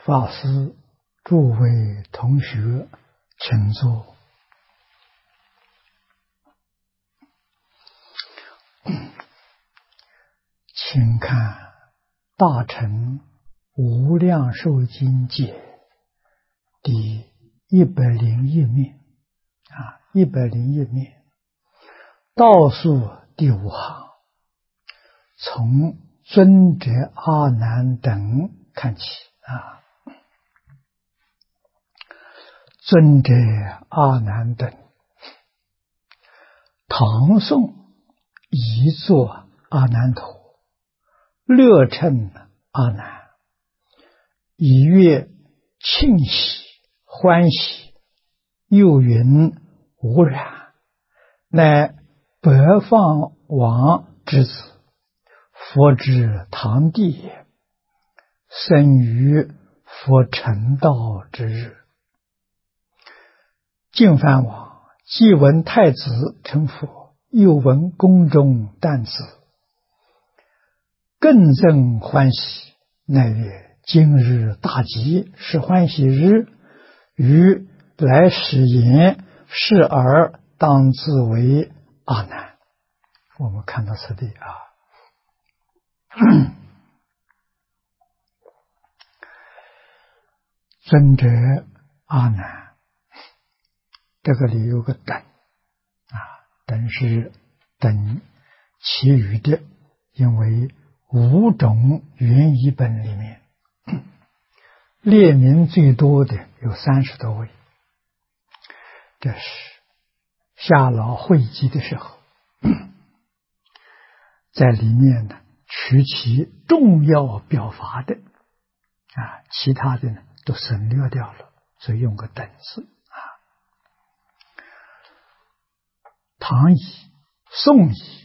法师、诸位同学，请坐。请看《大乘无量寿经解》第101面，101面，倒数第5行，从尊者阿难等看起啊。尊者阿难等，唐宋一作阿难陀，乐称阿难，以悦庆喜欢喜，又云无染，乃白饭王之子，佛之堂弟也，生于佛成道之日。净饭王既闻太子成佛，又闻宫中旦子，更增欢喜，乃曰：今日大吉，是欢喜日，于来使言，是而当自为阿难。我们看到此地啊，尊者阿难，这个里有个等啊，等是等其余的，因为5种原译本里面列名最多的有30多位，这是夏老会集的时候在里面呢取其重要表法的啊，其他的呢都省略掉了，所以用个等字啊。唐译、宋译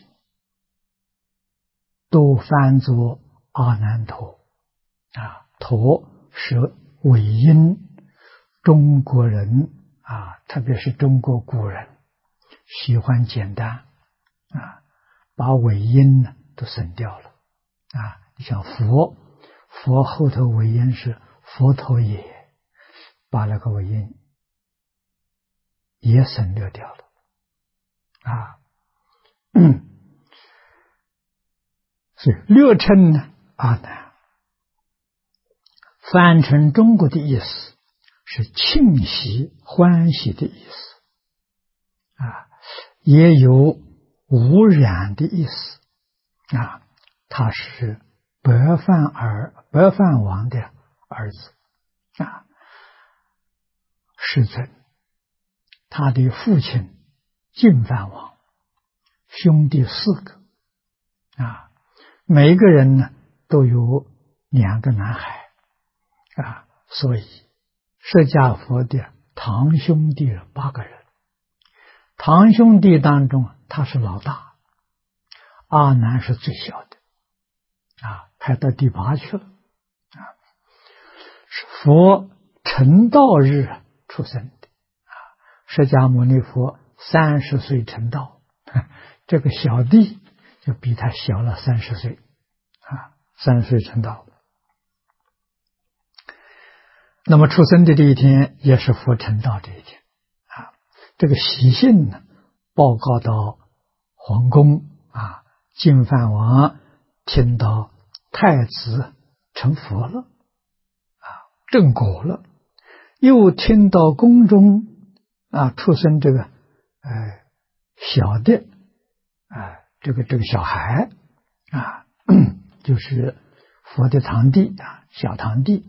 都翻作阿难陀啊，陀是尾音，中国人啊，特别是中国古人喜欢简单啊，把尾音呢都省掉了啊。你像佛后头尾音是佛陀也，把那个尾音也省略掉了啊。所以略称呢阿难，翻成中国的意思是庆喜欢喜的意思啊，也有无染的意思啊。他是白饭王的儿子啊，世尊。他的父亲净饭王，兄弟4个啊，每一个人呢都有2个男孩啊，所以释迦佛的堂兄弟8个人，堂兄弟当中他是老大，阿难是最小的啊，排到第8去了啊。是佛成道日出生的啊，释迦牟尼佛30岁成道，这个小弟就比他小了30岁啊，30岁成道。那么出生的这一天也是佛成道这一天啊。这个喜信呢报告到皇宫啊，净饭王听到太子成佛了啊，正果了，又听到宫中啊出生这个小的这个小孩啊，就是佛的堂弟啊，小堂弟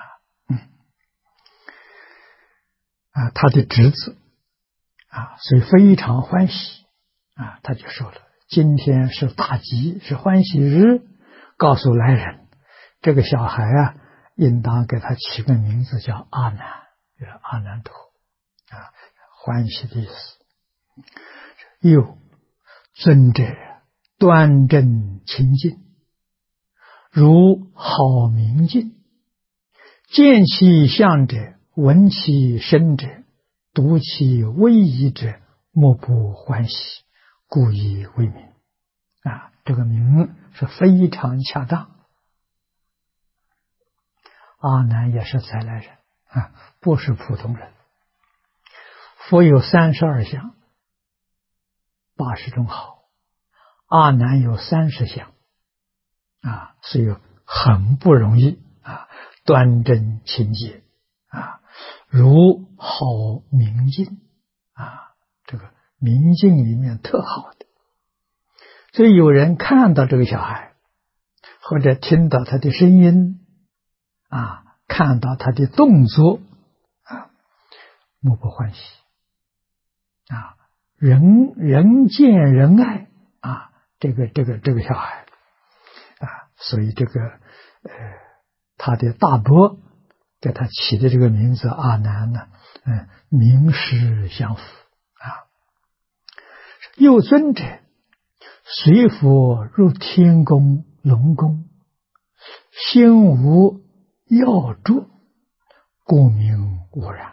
啊，他的侄子啊，所以非常欢喜啊。他就说了，今天是大吉，是欢喜日，告诉来人，这个小孩啊，应当给他起个名字叫阿难，就是阿难陀啊，欢喜的意思。又尊者端正清净，如好明镜，见其相者，闻其声者，读其威仪者，莫不欢喜，故以为名啊。这个名是非常恰当。 阿难也是再来人啊，不是普通人。佛有32相，80种好，阿难有30相啊，所以很不容易啊，端正清洁啊，如好明镜啊，这个明镜里面特好的。所以有人看到这个小孩，或者听到他的声音啊，看到他的动作啊，目不欢喜啊，人见人爱啊，这个小孩啊，所以他的大伯给他起的这个名字阿难呢，名实相符啊。又尊者随佛入天宫龙宫，心无药助，故名无染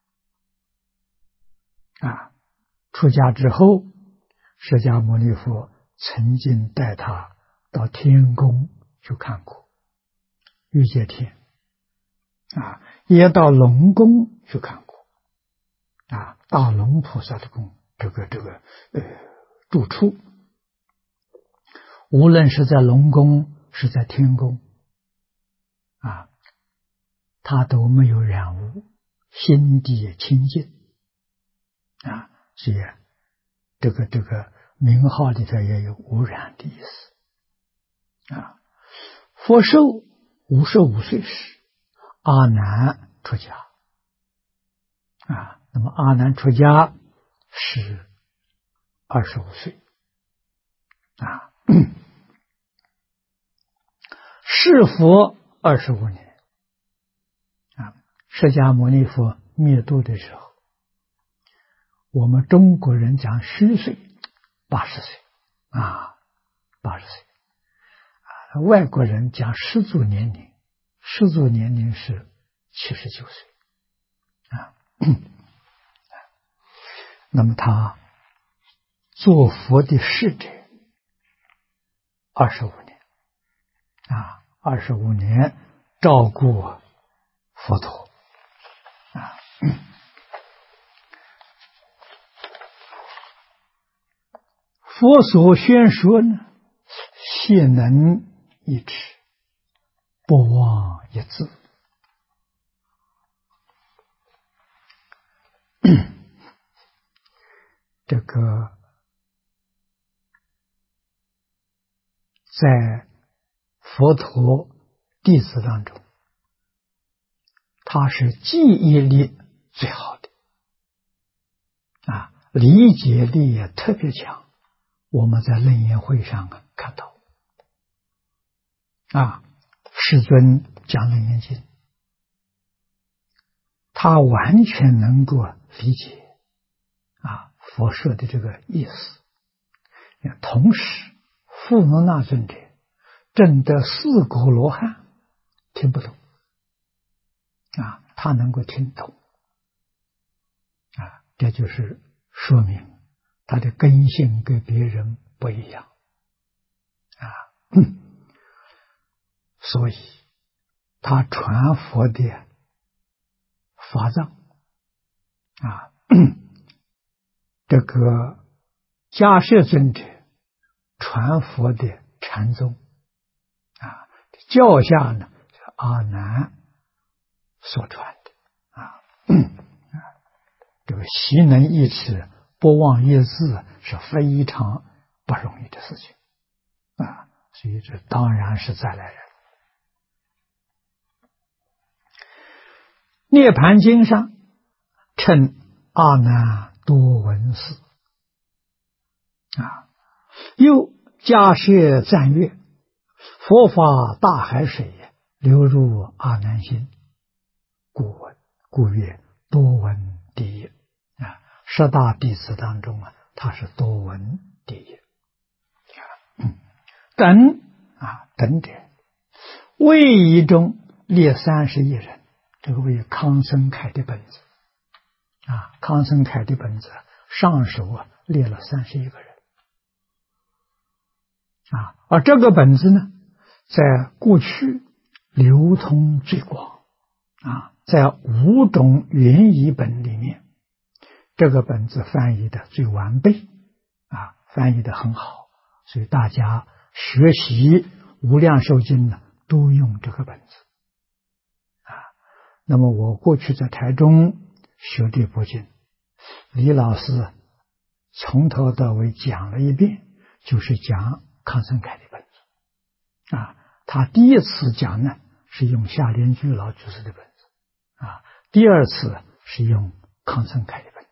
啊。出家之后，释迦牟尼佛曾经带他到天宫去看过，欲界天啊，也到龙宫去看过啊，大龙菩萨的宫，住处，无论是在龙宫是在天宫啊，他都没有染污，心地清净啊，所以这个名号里头也有无染的意思啊。佛寿55岁时，阿难出家啊，那么阿难出家是25岁啊，是佛25年啊。释迦牟尼佛灭度的时候，我们中国人讲虚岁80岁啊，80岁啊，外国人讲世俗年龄，世俗年龄是79岁啊。那么他做佛的侍者25年啊，25年照顾佛陀啊。佛所宣说呢，悉能一持，不忘一字。这个在佛陀弟子当中，他是记忆力最好的啊，理解力也特别强。我们在楞严会上看到啊，世尊讲楞严经，他完全能够理解啊佛说的这个意思。同时富罗那尊者证得4果罗汉听不懂啊，他能够听懂啊，这就是说明他的根性跟别人不一样啊。所以他传佛的法藏啊，这个迦叶尊者传佛的禅宗啊，教下呢是阿难所传的啊。这个习能一持，不忘一字，是非常不容易的事情啊，所以这当然是再来人。涅盘经上称阿难多闻思啊，又迦叶赞曰：佛法大海水流入阿难心，故曰多闻第一啊。10大弟子当中啊，他是多闻第一等者，魏仪中列31人，这个为康僧凯的本子啊，康僧凯的本子上首列了31个人啊，而这个本子呢，在过去流通最广在5种原译本里面，这个本子翻译的最完备，翻译的很好，所以大家学习无量寿经呢，都用这个本子。那么我过去在台中学这部经，李老师从头到尾讲了一遍，就是讲康生凯的本子。他第一次讲呢是用夏莲居老居士的本子，第二次是用康生凯的本子。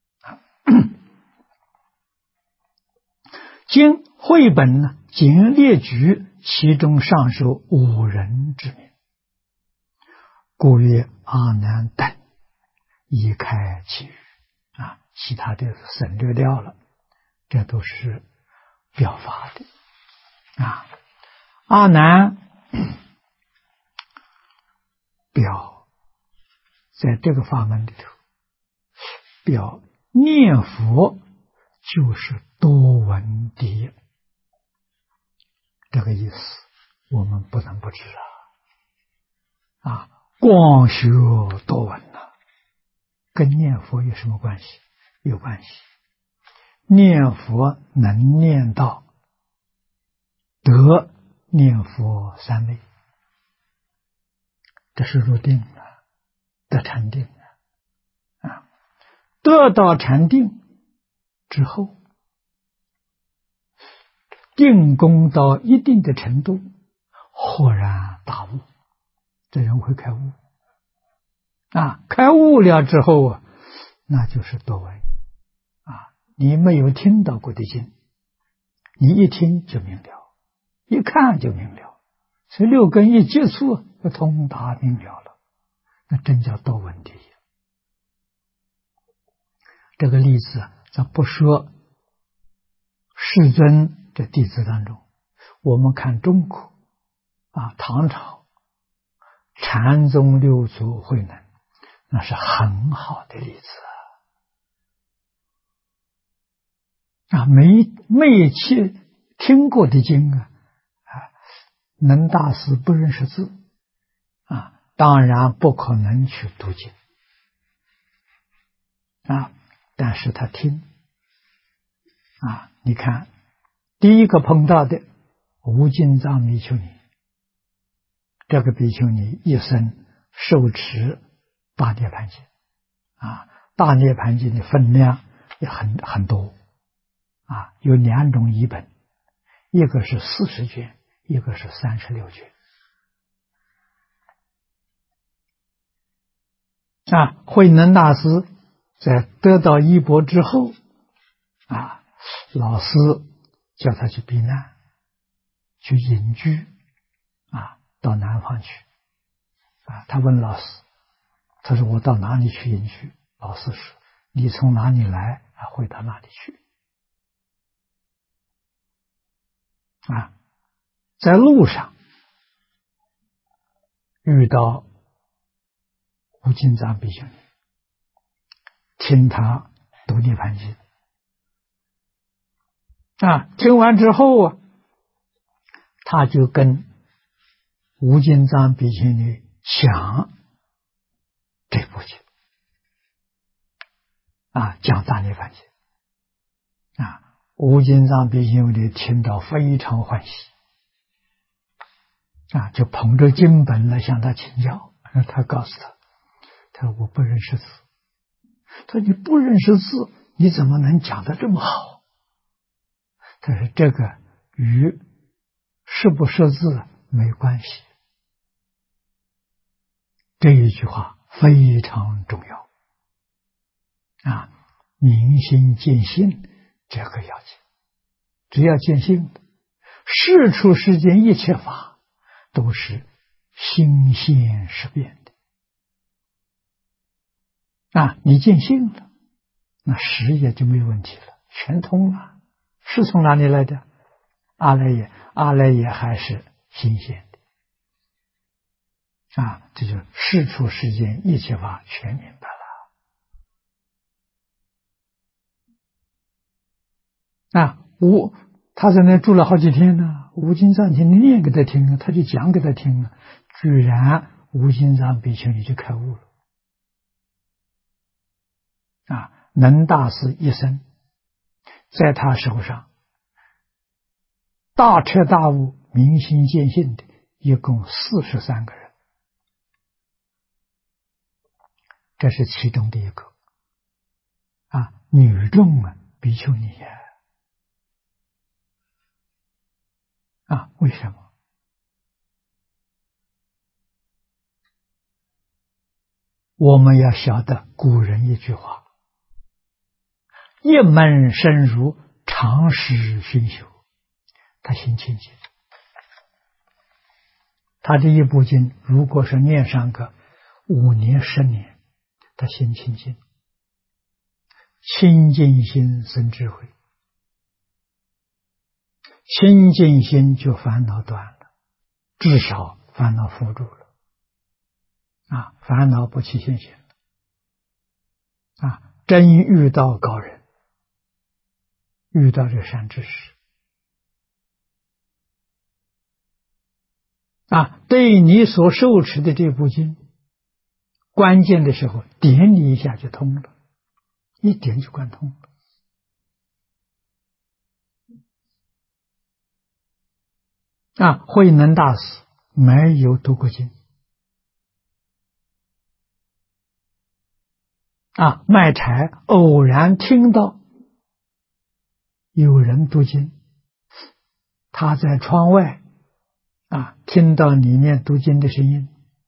经绘本呢，仅列举其中上述5人之名，故曰阿难等，一开其余。其他的省略掉了，这都是表法的。阿难表在这个法门里头，表念佛就是多闻第一，这个意思我们不能不知光学多闻跟念佛有什么关系？有关系。念佛能念到得念佛三昧，这是入定得禅定得到禅定之后，定功到一定的程度，豁然大悟，这人会开悟开悟了之后那就是多闻你没有听到过的经，你一听就明了，一看就明了，所以6根一接触就通达明了了，那真叫多闻第一。这个例子咱不说世尊这弟子当中，我们看中国唐朝禅宗6祖慧能，那是很好的例子没听过的经能大师不认识字当然不可能去读经但是他听你看第一个碰到的无尽藏比丘尼，这个比丘尼一生受持大涅盘经大涅盘经的分量也很多有2种译本，一个是40卷，一个是36卷慧能大师在得到衣钵之后老师叫他去避难，去隐居到南方去他问老师，他说我到哪里去隐居？老师说你从哪里来会到哪里去在路上遇到无尽藏比丘尼，听他读涅盘经听完之后他就跟无尽藏比丘尼讲这部经讲大涅盘经无尽藏比丘尼听到非常欢喜就捧着经本来向他请教。他告诉他说我不认识字。他说你不认识字，你怎么能讲得这么好？他说这个与识不识字没关系。这一句话非常重要明心见性，这个要紧。只要见性，世出世间一切法都是心现识变的你见性了，那识也就没有问题了，全通了。是从哪里来的？阿赖耶，阿赖耶还是新鲜的这就世出世间一切法全明白了他在那住了好几天呢，无尽藏经念给他听他就讲给他听居然无尽藏比丘尼就开悟了。能大师一生在他手上大彻大悟、明心见性的一共43个人，这是其中的一个。女众比丘尼为什么？我们要晓得古人一句话：一门深入，长时熏修。他心清净，他这一部经如果是念上个5年10年，他心清净，清净心生智慧，清净心就烦恼断了，至少烦恼伏住了，烦恼不起现行了，真遇到高人，遇到这善知识，对你所受持的这部经，关键的时候点你一下就通了，一点就贯通了。慧能大师没有读过经，卖柴偶然听到有人读经，他在窗外听到里面读经的声音，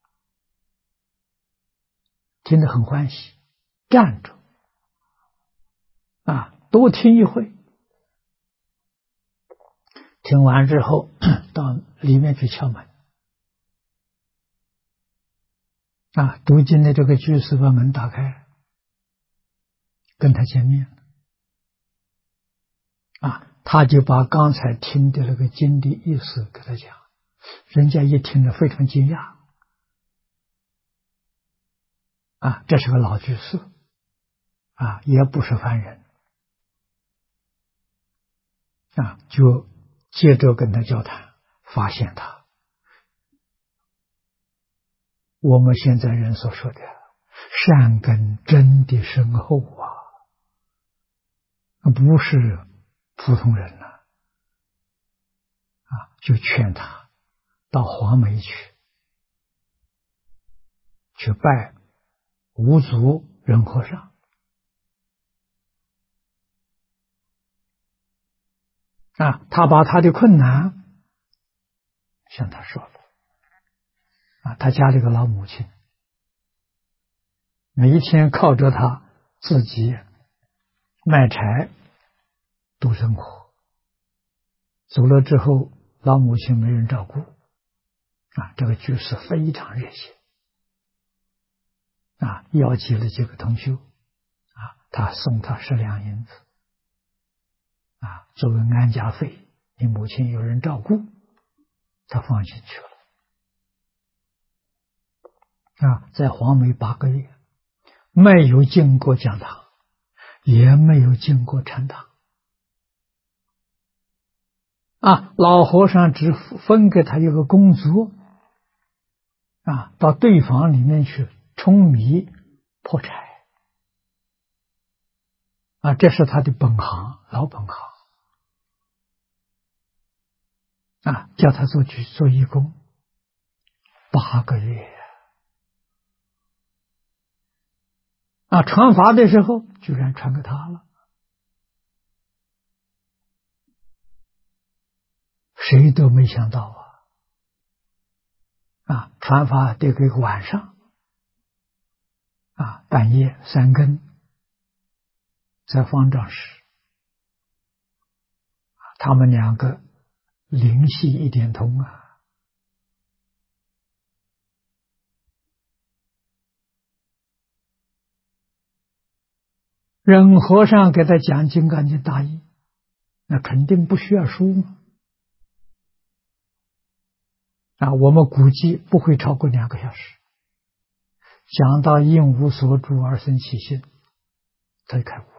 听得很欢喜，站着多听一会，听完之后到里面去敲门，读经的这个居士把门打开，跟他见面他就把刚才听的那个经的意思给他讲，人家一听了非常惊讶这是个老居士也不是凡人就接着跟他交谈，发现他我们现在人所说的善根真的深厚不是普通人就劝他到黄梅去拜无足仁和尚他把他的困难向他说了他家里个老母亲每一天靠着他自己卖柴度生活，走了之后老母亲没人照顾这个居士非常热心邀集了几个同修他送他10两银子作为安家费，你母亲有人照顾，他放进去了在黄梅8个月，没有进过讲堂，也没有进过禅堂老和尚只分给他一个工作到对房里面去舂米破柴这是他的本行，老本行叫他做义工8个月传法的时候居然传给他了，谁都没想到传法得个晚上半夜3更在方丈室他们2个灵犀一点通任和尚给他讲金刚经大义，那肯定不需要书嘛我们估计不会超过2个小时，讲到应无所住而生其心，他就开悟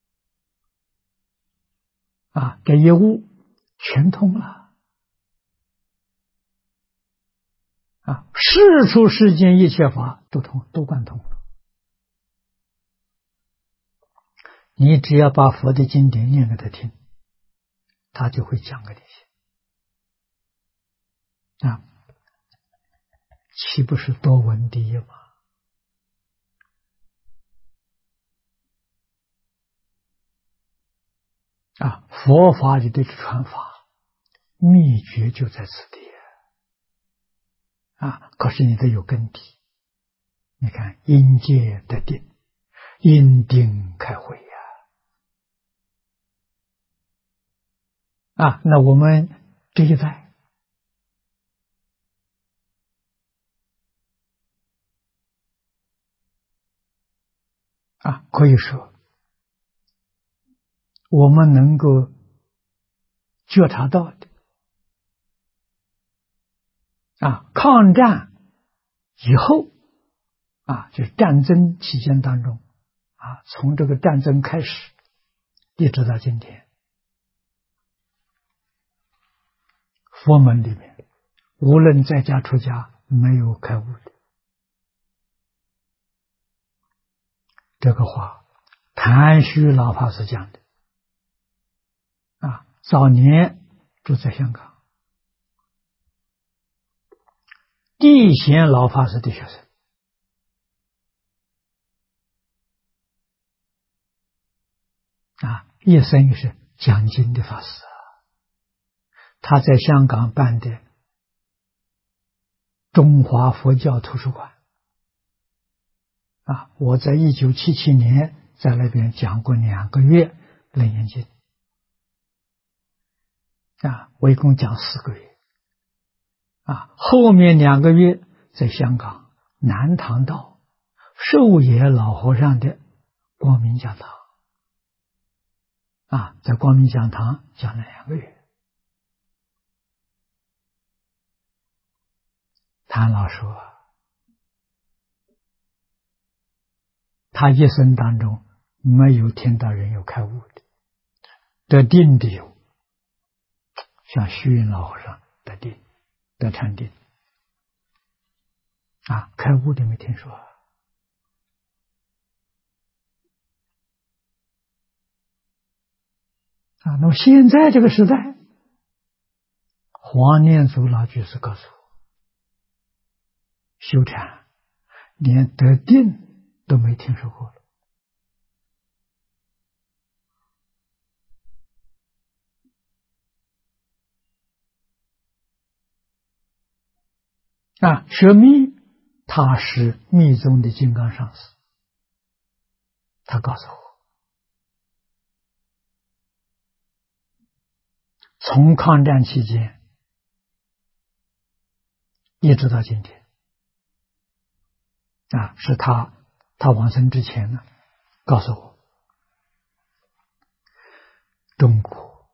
了这一悟全通了世出世间一切法都贯通了。你只要把佛的经典念给他听，他就会讲给你听。岂不是多闻第一吗？佛法里的传法秘诀就在此地可是你得有根底。你看因戒得定，因定开慧那我们这一代可以说我们能够觉察到的抗战以后就是战争期间当中从这个战争开始一直到今天，佛门里面无论在家出家没有开悟的。这个话谭虚老法师讲的早年住在香港，地贤老法师的学生一生也是讲经的法师他在香港办的中华佛教图书馆我在1977年在那边讲过2个月楞严经我一共讲4个月后面2个月在香港南塘道寿野老和尚的光明讲堂在光明讲堂讲了2个月。谭老说他一生当中没有听到人有开悟的，得定的有，像虚云老和尚得定得禅定开悟的没听说那么现在这个时代，黄念祖老居士告诉我，修禅连得定都没听说过学密他是密宗的金刚上师，他告诉我从抗战期间一直到今天是他往生之前呢告诉我，中国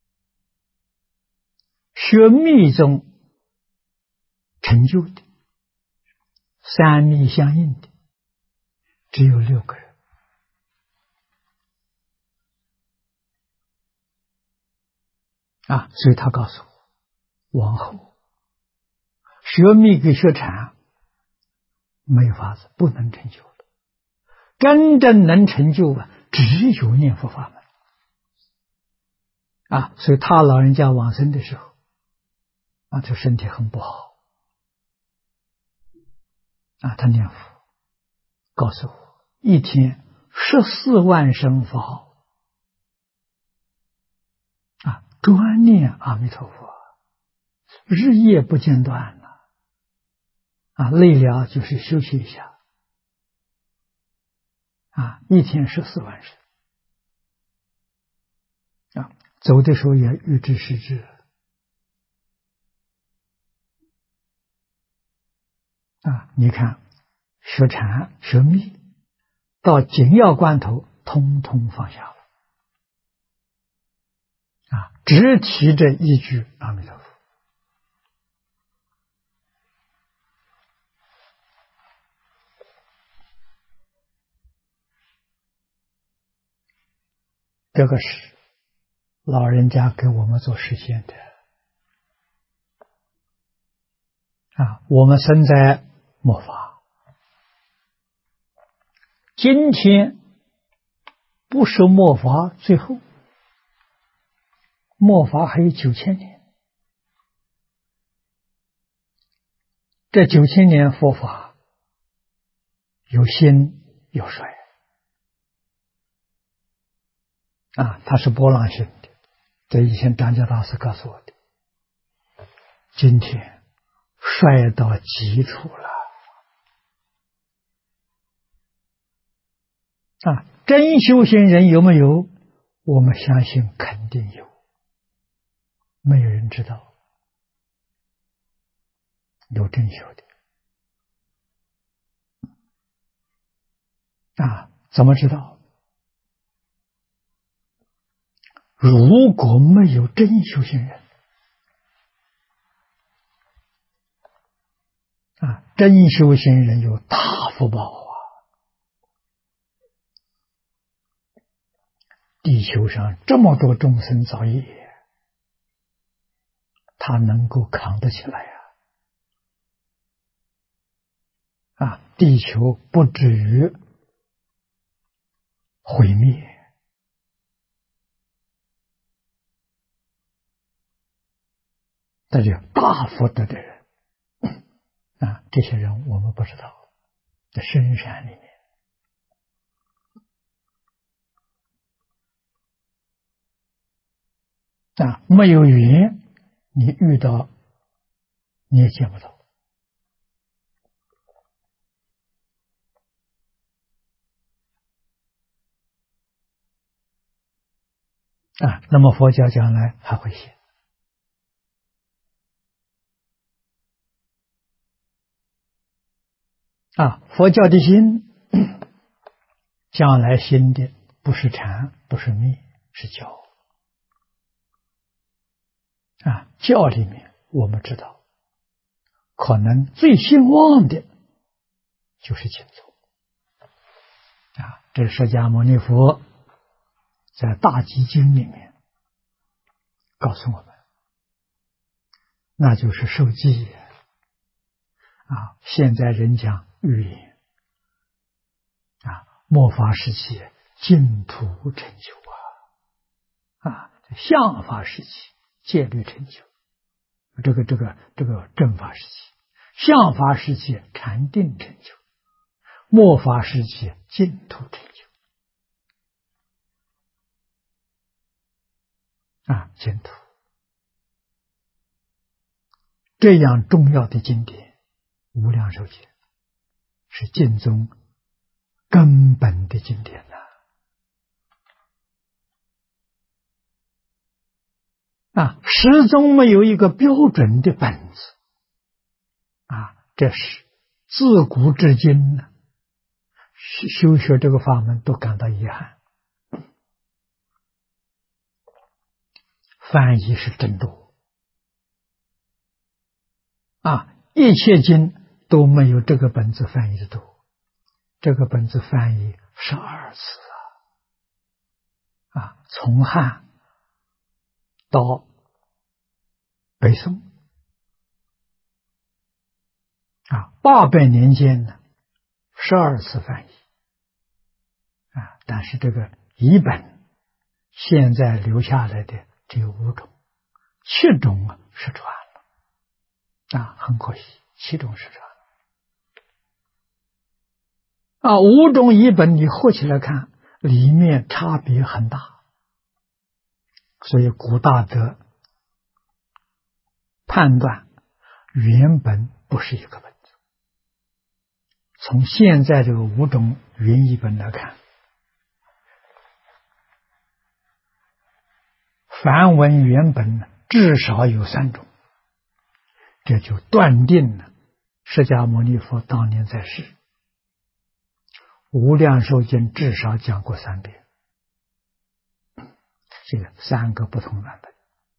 学密宗成就的三密相应的只有6个人所以他告诉我，往后学密跟学禅没有法子，不能成就了。真正能成就只有念佛法门所以他老人家往生的时候这身体很不好他念佛告诉我，一天14万声佛号专念阿弥陀佛，日夜不间断累了就是休息一下一天14万声走的时候也预知时至你看学禅学密到紧要关头通通放下了只提这一句阿弥陀佛。这个是老人家给我们做实现的我们生在末法，今天不是末法最后，末法还有9000年，这9000年佛法有兴有衰它是波浪形的。这以前张家大师告诉我的，今天衰到极处了真修行人有没有？我们相信肯定有，没有人知道有真修的怎么知道？如果没有真修行人真修行人有大福报地球上这么多众生造业，他能够扛得起来地球不至于毁灭。这就大福德的人这些人我们不知道，在深山里面没有缘，你遇到你也见不到那么佛教将来还会写佛教的心将来心的不是禅，不是密，是教教里面我们知道可能最兴旺的就是净宗这是释迦牟尼佛在大集经里面告诉我们，那就是受记现在人讲预言末法时期净土成就相法时期戒律成就，这个正法时期，相法时期禅定成就，末法时期净土成就净土这样重要的经典，无量寿经是净宗根本的经典始终没有一个标准的本子这是自古至今修学这个法门都感到遗憾。翻译是真多一切经都没有这个本子翻译的多，这个本子翻译12次从汉到北宋800年间呢，12次翻译但是这个译本现在留下来的只有5种，7种失传了很可惜，7种失传了5种译本你合起来看，里面差别很大，所以古大德判断原本不是一个本子。从现在这个5种原译本来看，梵文原本至少有3种，这就断定了释迦牟尼佛当年在世，无量寿经至少讲过3遍，这个3个不同版本。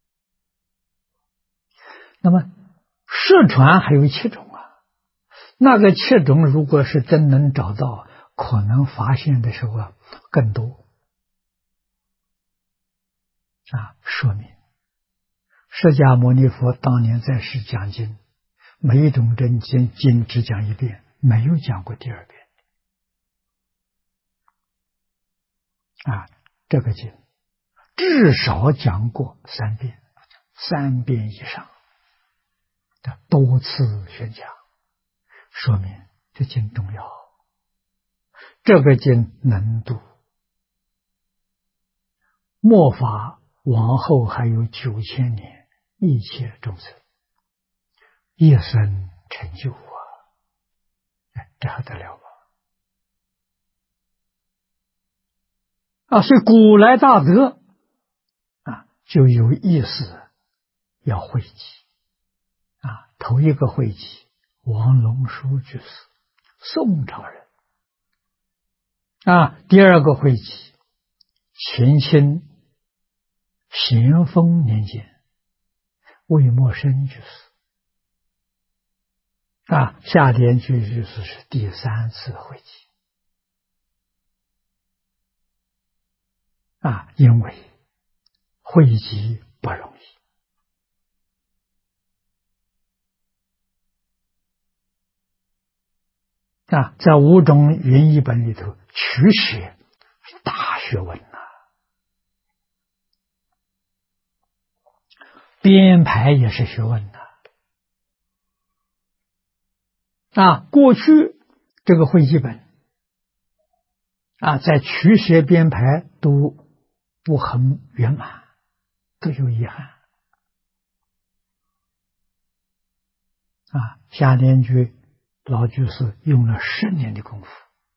那么失传还有7种那个7种如果是真能找到，可能发现的时候更多说明释迦牟尼佛当年在世讲经， 每一种真经只讲一遍，没有讲过第二遍。这个经至少讲过3遍，3遍以上的多次宣讲，说明这经重要。这个经能度，末法往后还有9000年，一切众生一生成就这还得了吗？所以古来大德就有意思要汇集头一个汇集王龙书居士，宋朝人第二个汇集乾清咸丰年间魏默生居士夏莲居居士是第3次汇集因为汇集不容易在五种云译本里头，曲写是大学问编排也是学问过去这个汇集本在曲写编排都不很圆满，都有遗憾夏莲居老居士用了10年的功夫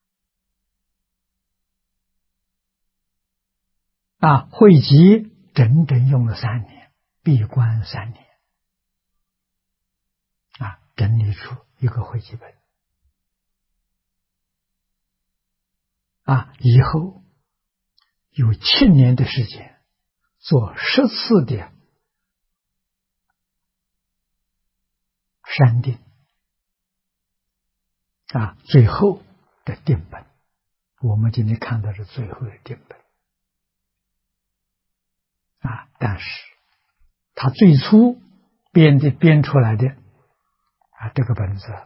汇集整整用了3年，闭关3年整理出一个汇集本以后有7年的时间做10次的删定最后的定本，我们今天看到是最后的定本但是他最初编出来的这个本子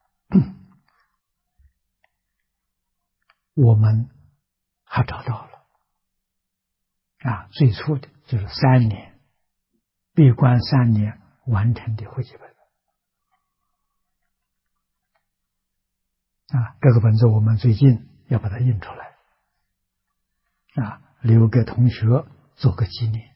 我们还找到了最初的就是3年闭关3年完成的汇集本这个本子我们最近要把它印出来留给同学做个纪念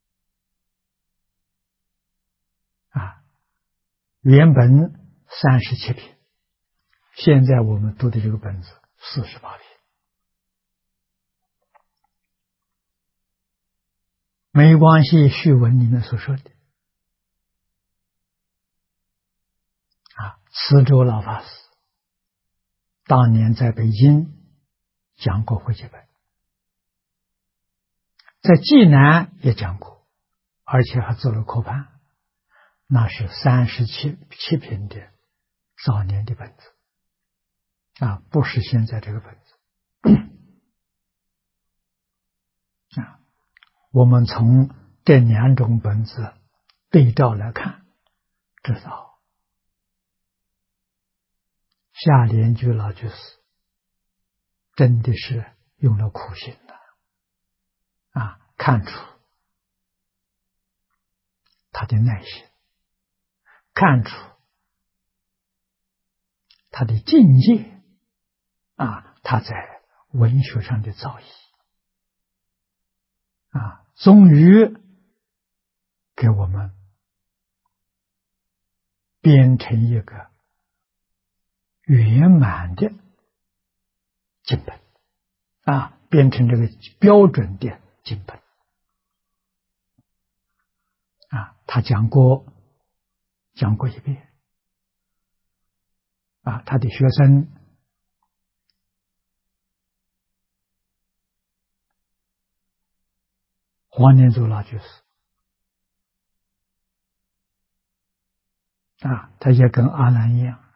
原本37篇，现在我们读的这个本子48篇，没关系。序文里面所说的慈州老法师当年在北京讲过汇集本，在济南也讲过，而且还做了科判，那是37篇的早年的本子不是现在这个本子我们从这2种本子对照来看，知道夏莲居老居士真的是用了苦心看出他的耐心，看出他的境界他在文学上的造诣终于给我们编成一个圆满的经本编成这个标准的经本他讲过一遍他的学生黄念祖老居士他也跟阿难一样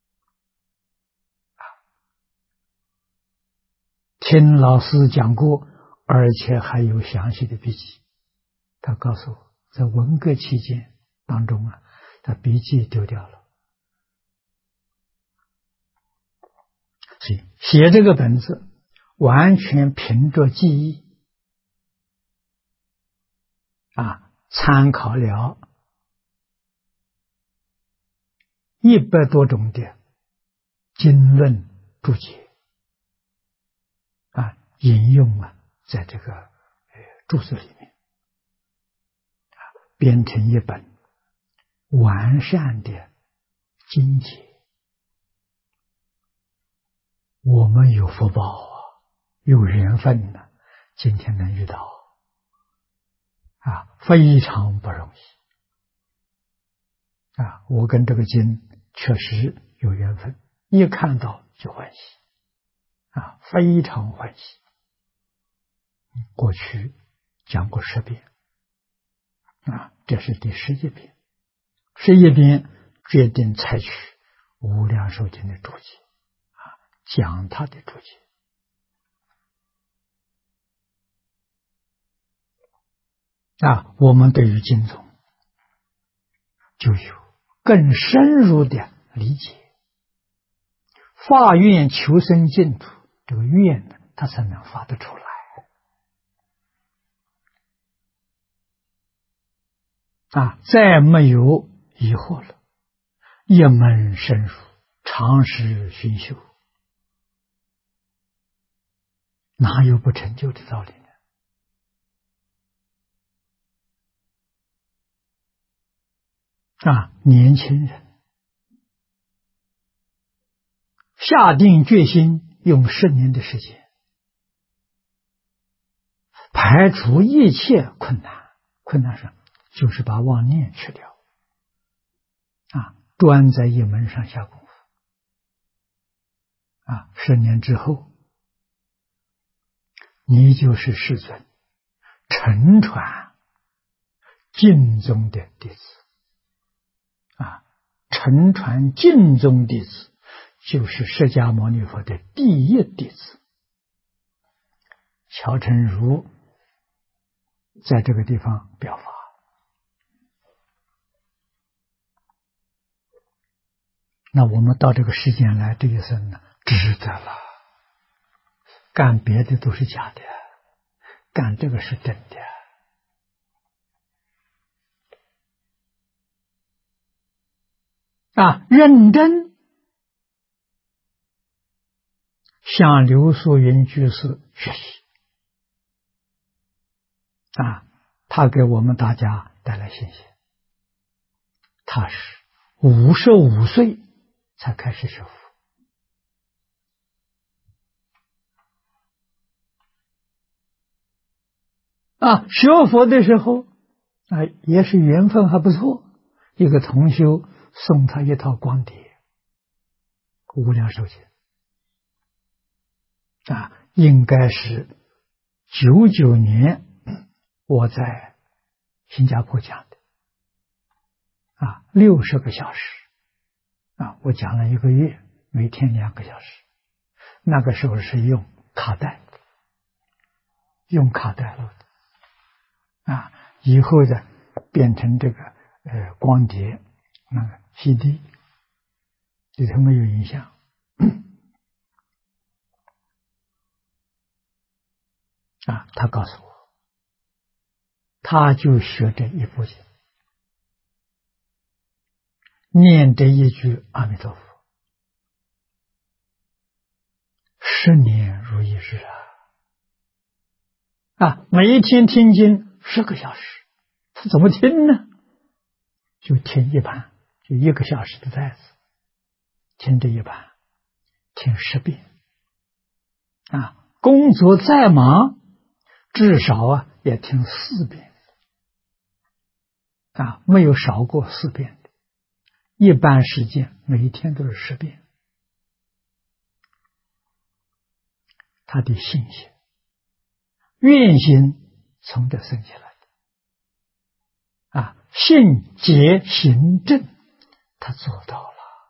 听老师讲过，而且还有详细的笔记。他告诉我，在文革期间当中他笔记丢掉了所以写这个本子完全凭着记忆参考了100多种的经论注解引用在这个注释里面编成一本完善的经解。我们有福报有缘分今天能遇到非常不容易我跟这个经确实有缘分，一看到就欢喜非常欢喜。过去讲过10遍这是第11遍。11遍决定采取无量寿经的注解讲他的注解我们对于经宗就有更深入的理解。发愿求生净土，这个愿呢，他才能发得出来再没有疑惑了，一门深入，长时熏修，哪有不成就的道理呢？年轻人下定决心，用10年的时间排除一切困难。困难上就是把妄念去掉专在一门上下功夫10年之后，你就是世尊承传净宗的弟子承传净宗弟子就是释迦牟尼佛的第一弟子。乔成儒在这个地方表法，那我们到这个世间来，这一生呢，值得了。干别的都是假的，干这个是真的。认真向刘素云居士学习他给我们大家带来信息。他是55岁才开始学佛学佛的时候也是缘分还不错，一个同修送他一套光碟无量寿经应该是99年我在新加坡讲的60个小时我讲了1个月，每天2个小时。那个时候是用卡带录的以后的变成这个光碟那个 CD 里头没有影像他告诉我他就学这一部经，念这一句阿弥陀佛10年如一日每一天听经10个小时，他怎么听呢？就听一盘，就1个小时的带子，听这一盘，听10遍工作再忙，至少也听4遍没有少过4遍的。一般时间每一天都是10遍。他的信心愿心从这生起来的信解行正，他做到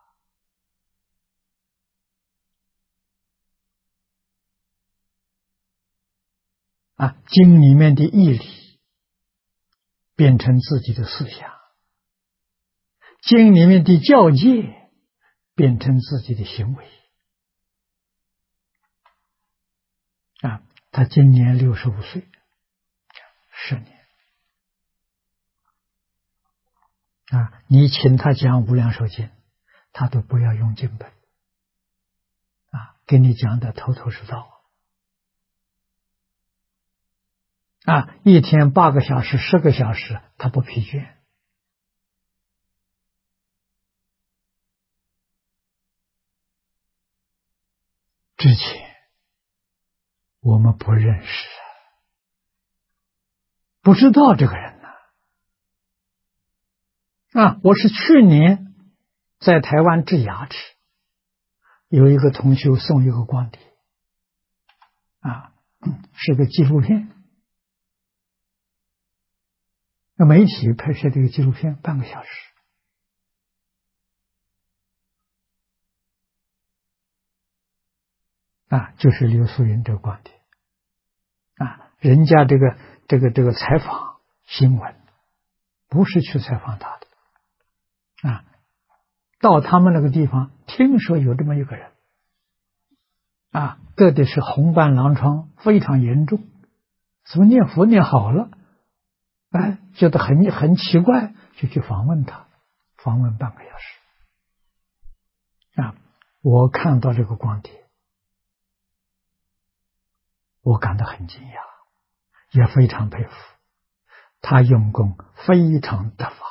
了经里面的义理变成自己的思想，经里面的教诫变成自己的行为啊，他今年65岁，10年。啊，你请他讲《无量寿经》，他都不要用经本，啊，给你讲的头头是道。啊，一天8个小时、10个小时，他不疲倦。之前我们不认识，不知道这个人呢。啊，我是去年在台湾治牙齿，有一个同学送一个光碟，啊，是个纪录片，那媒体拍摄这个纪录片半个小时。啊，就是刘素云这个光碟。啊，人家这个采访新闻，不是去采访他的。啊，到他们那个地方，听说有这么一个人，啊，得的是红斑狼疮，非常严重，怎么念佛念好了？哎，觉得很奇怪，就去访问他，访问半个小时。啊，我看到这个光碟，我感到很惊讶，也非常佩服他，用功非常得法。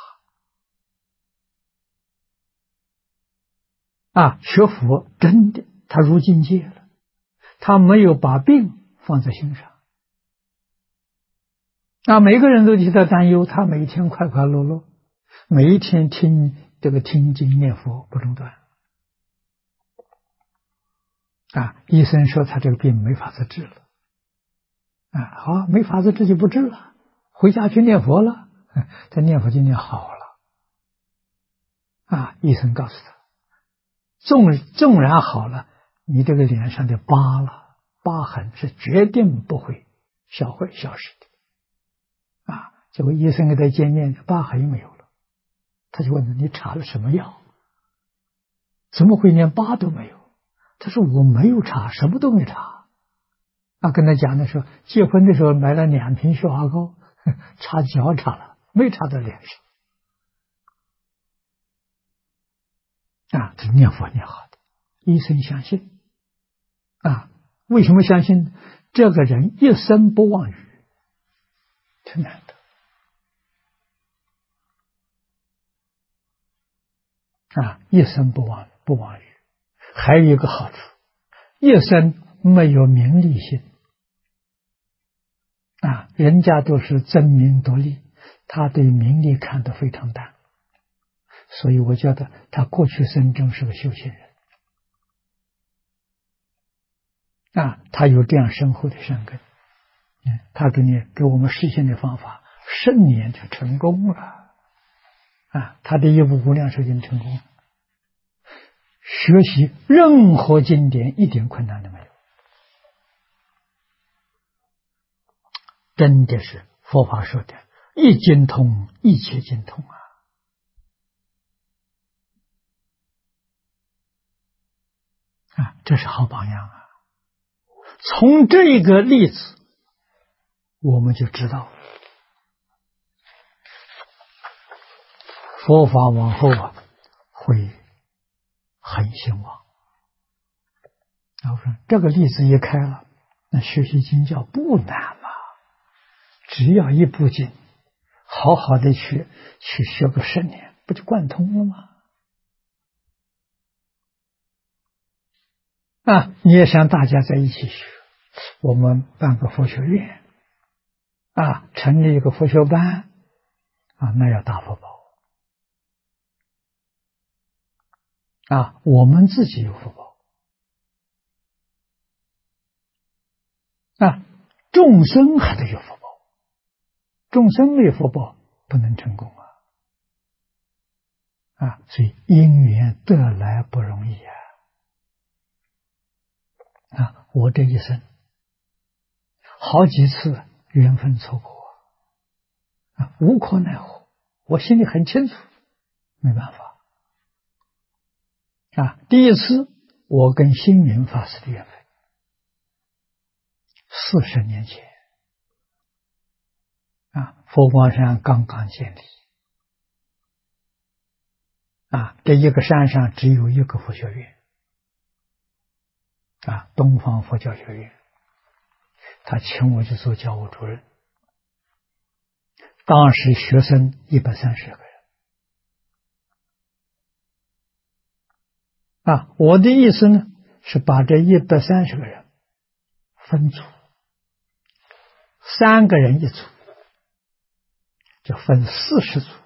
啊，学佛真的，他入境界了，他没有把病放在心上。啊，每个人都替他担忧，他每天快快乐乐，每一天听经念佛不中断。啊，医生说他这个病没法子治了。啊，好，没法子治就不治了，回家去念佛了。他念佛就念好了。啊，医生告诉他，纵然好了，你这个脸上的疤痕是决定不会消失的。啊，结果医生跟他见面，疤痕没有了，他就问他，你查了什么药？怎么会连疤都没有？他说我没有查，什么都没查。啊，跟他讲的时候，结婚的时候买了2瓶雪花膏，擦脚擦了，没擦到脸上。啊，这念佛念好的，医生相信。啊，为什么相信？这个人一生不忘语，挺难得。啊，一生不忘语，还有一个好处，一生没有名利心。啊，人家都是争名夺利，他对名利看得非常淡，所以我觉得他过去生中是个修行人。啊，他有这样深厚的善根，他给我们实现的方法，10年就成功了。啊，他的业务无量寿经成功，学习任何经典一点困难都没有。真的是佛法说的一经通，一切经通啊！啊，这是好榜样啊！从这个例子，我们就知道佛法往后会很兴旺。我说这个例子一开了，那学习经教不难嘛，只要一部经，好好的去学个10年，不就贯通了吗？啊，你也想大家在一起学，我们办个佛学院，啊，成立一个佛学班，啊，那要大福报。啊，我们自己有福报。啊，众生还得有福报，众生没有福报不能成功啊！啊，所以因缘得来不容易啊！啊，我这一生好几次缘分错过啊，无可奈何，我心里很清楚，没办法。啊，第一次我跟星云法师的缘分， 40年前佛光山刚刚建立这一个山上只有一个佛学院东方佛教学院，他请我去做教务主任，当时学生130个人我的意思呢是把这130个人分组，3个人一组，就分40组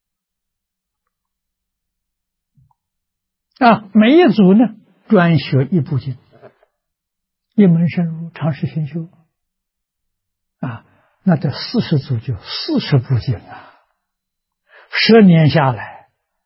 每一组呢专学一部经，一门深入，长时熏修那这40组就40部经10年下来，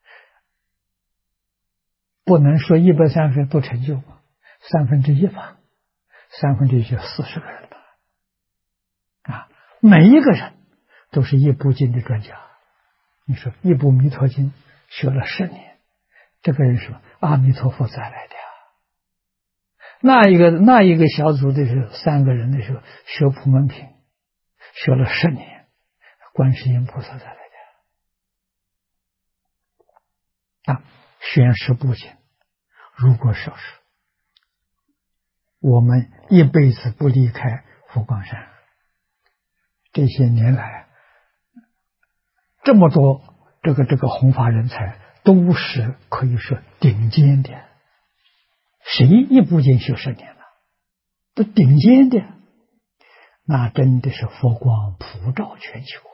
不能说130不成就吧，1/3吧，1/3就40个人了每一个人都是一部经的专家。你说一部弥陀经学了10年，这个人说阿弥陀佛再来的那一个小组的时候，3个人的时候学普门品学了10年，观世音菩萨再来的选10部经，如果说是我们一辈子不离开佛光山，这些年来这么多这个弘法人才都是可以说顶尖的，谁一部经学10年了，都顶尖的，那真的是佛光普照全球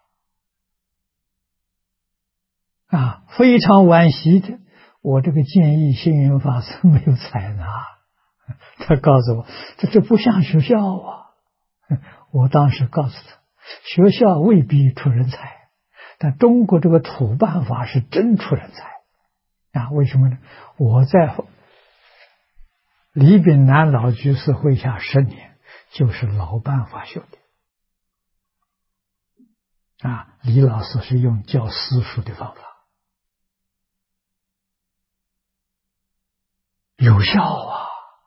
非常惋惜的，我这个建议星云法师没有采纳，他告诉我这不像学校我当时告诉他，学校未必出人才，但中国这个土办法是真出人才为什么呢？我在李炳南老居士会下10年，就是老办法修的李老师是用教私塾的方法，有效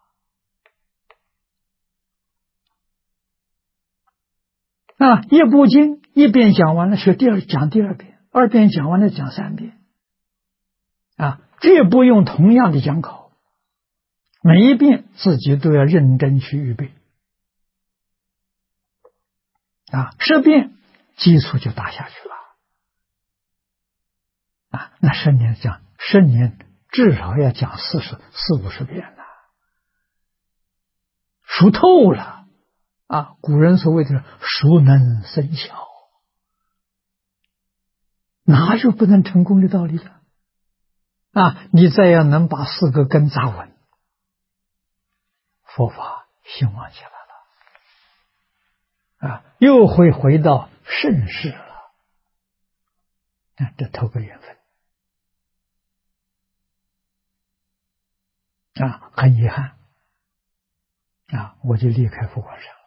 一部经一遍讲完了讲第二遍，2遍讲完了讲3遍这不用同样的讲稿，每一遍自己都要认真去预备10遍基础就打下去了那10年讲10年至少要讲40-50遍了，熟透了古人所谓的熟能生巧，哪有不能成功的道理了你再要能把4个根扎稳，佛法兴旺起来了又会回到盛世了这头个缘分很遗憾我就离开佛光山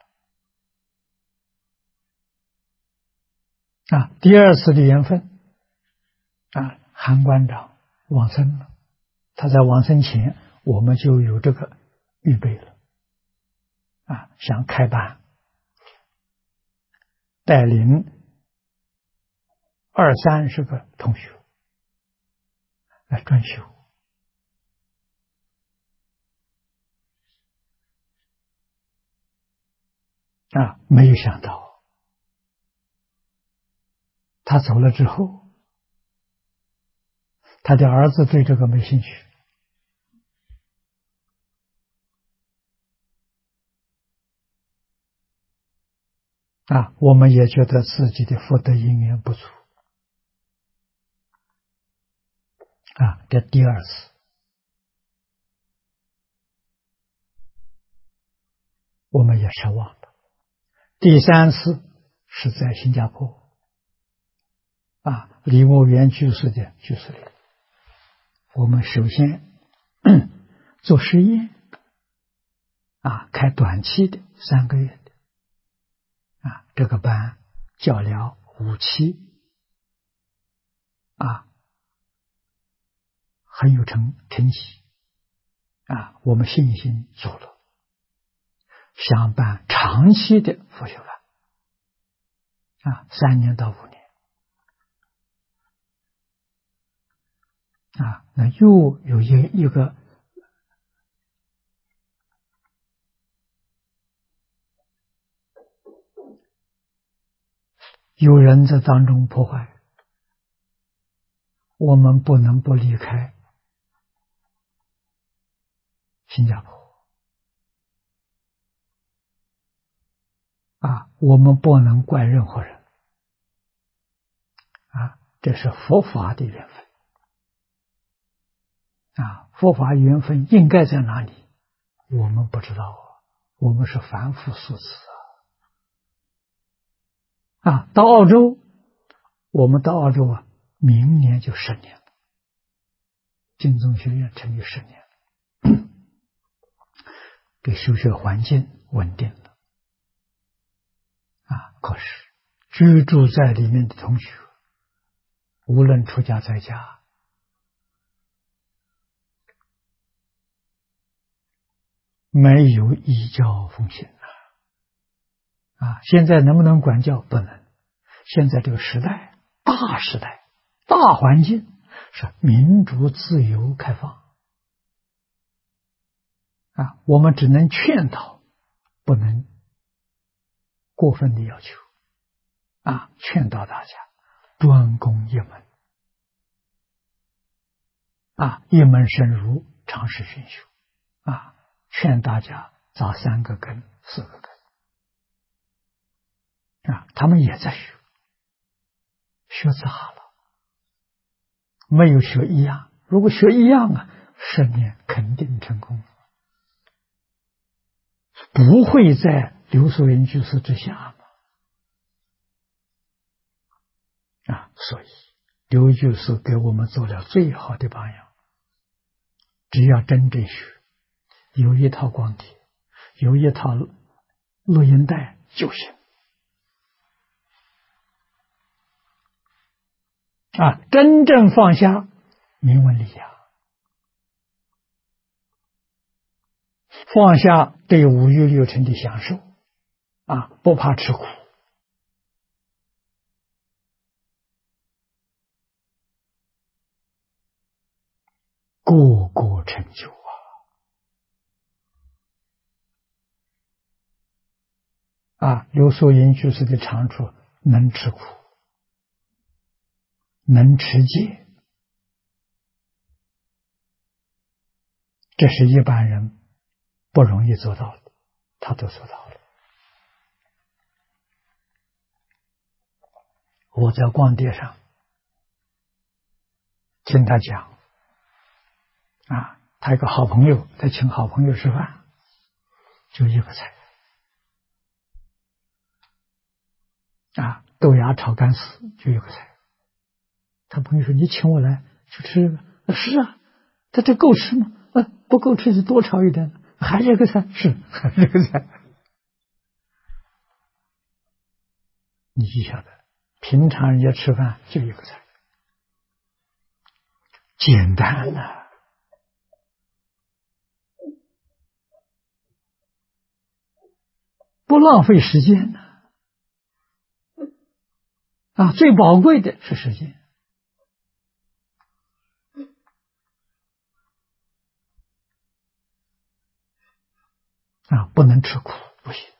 了第2次的缘分韩馆长往生了，他在往生前我们就有这个预备了想开班，带领20-30个同学来专修没有想到他走了之后，他的儿子对这个没兴趣我们也觉得自己的福德因缘不足这第2次我们也失望了。第3次是在新加坡李默园居士的居士里，我们首先做实验开短期的3个月的这个班教疗5期很有成绩我们信心做了， 想办长期的佛学班，3年到5年那又有一个有人在当中破坏，我们不能不离开新加坡我们不能怪任何人这是佛法的缘分佛法缘分应该在哪里？我们不知道我们是凡夫俗子到澳洲，我们到澳洲明年就10年了，净宗学院成立10年了，这修学环境稳定了可是居住在里面的同学，无论出家在家，没有依教奉行现在能不能管教？不能。现在这个时代，大时代，大环境是民主、自由、开放我们只能劝导，不能过分的要求劝导大家专攻一门一门深入，常识熏修劝大家造3个根、4个根他们也在学杂了，没有学一样。如果学一样10年肯定成功，不会在刘素云居士之下所以刘居士给我们做了最好的榜样。只要真正学，有一套光碟，有一套录音带就行真正放下名闻利养，放下对5欲6尘的享受不怕吃苦，个个成就刘素云居士的长处，能吃苦，能持戒，这是一般人不容易做到的，他都做到了。我在光碟上听他讲他有个好朋友，他请好朋友吃饭，就一个菜豆芽炒干丝，就一个菜。他朋友说：“你请我来就吃吧。”是他这够吃吗？不够吃就多炒一点，还是一个菜，是还是一个菜。你就晓得，平常人家吃饭就一个菜，简单不浪费时间最宝贵的是时间不能吃苦，不行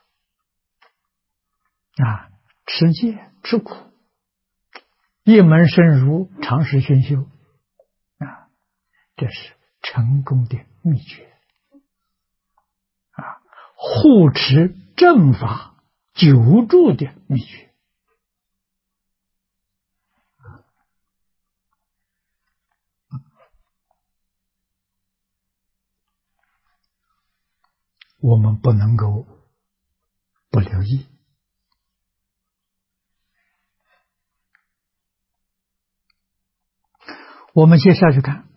吃戒吃苦，一门深入，常识熏修这是成功的秘诀护持正法久住的秘诀。我们不能够不留意。我们接下去看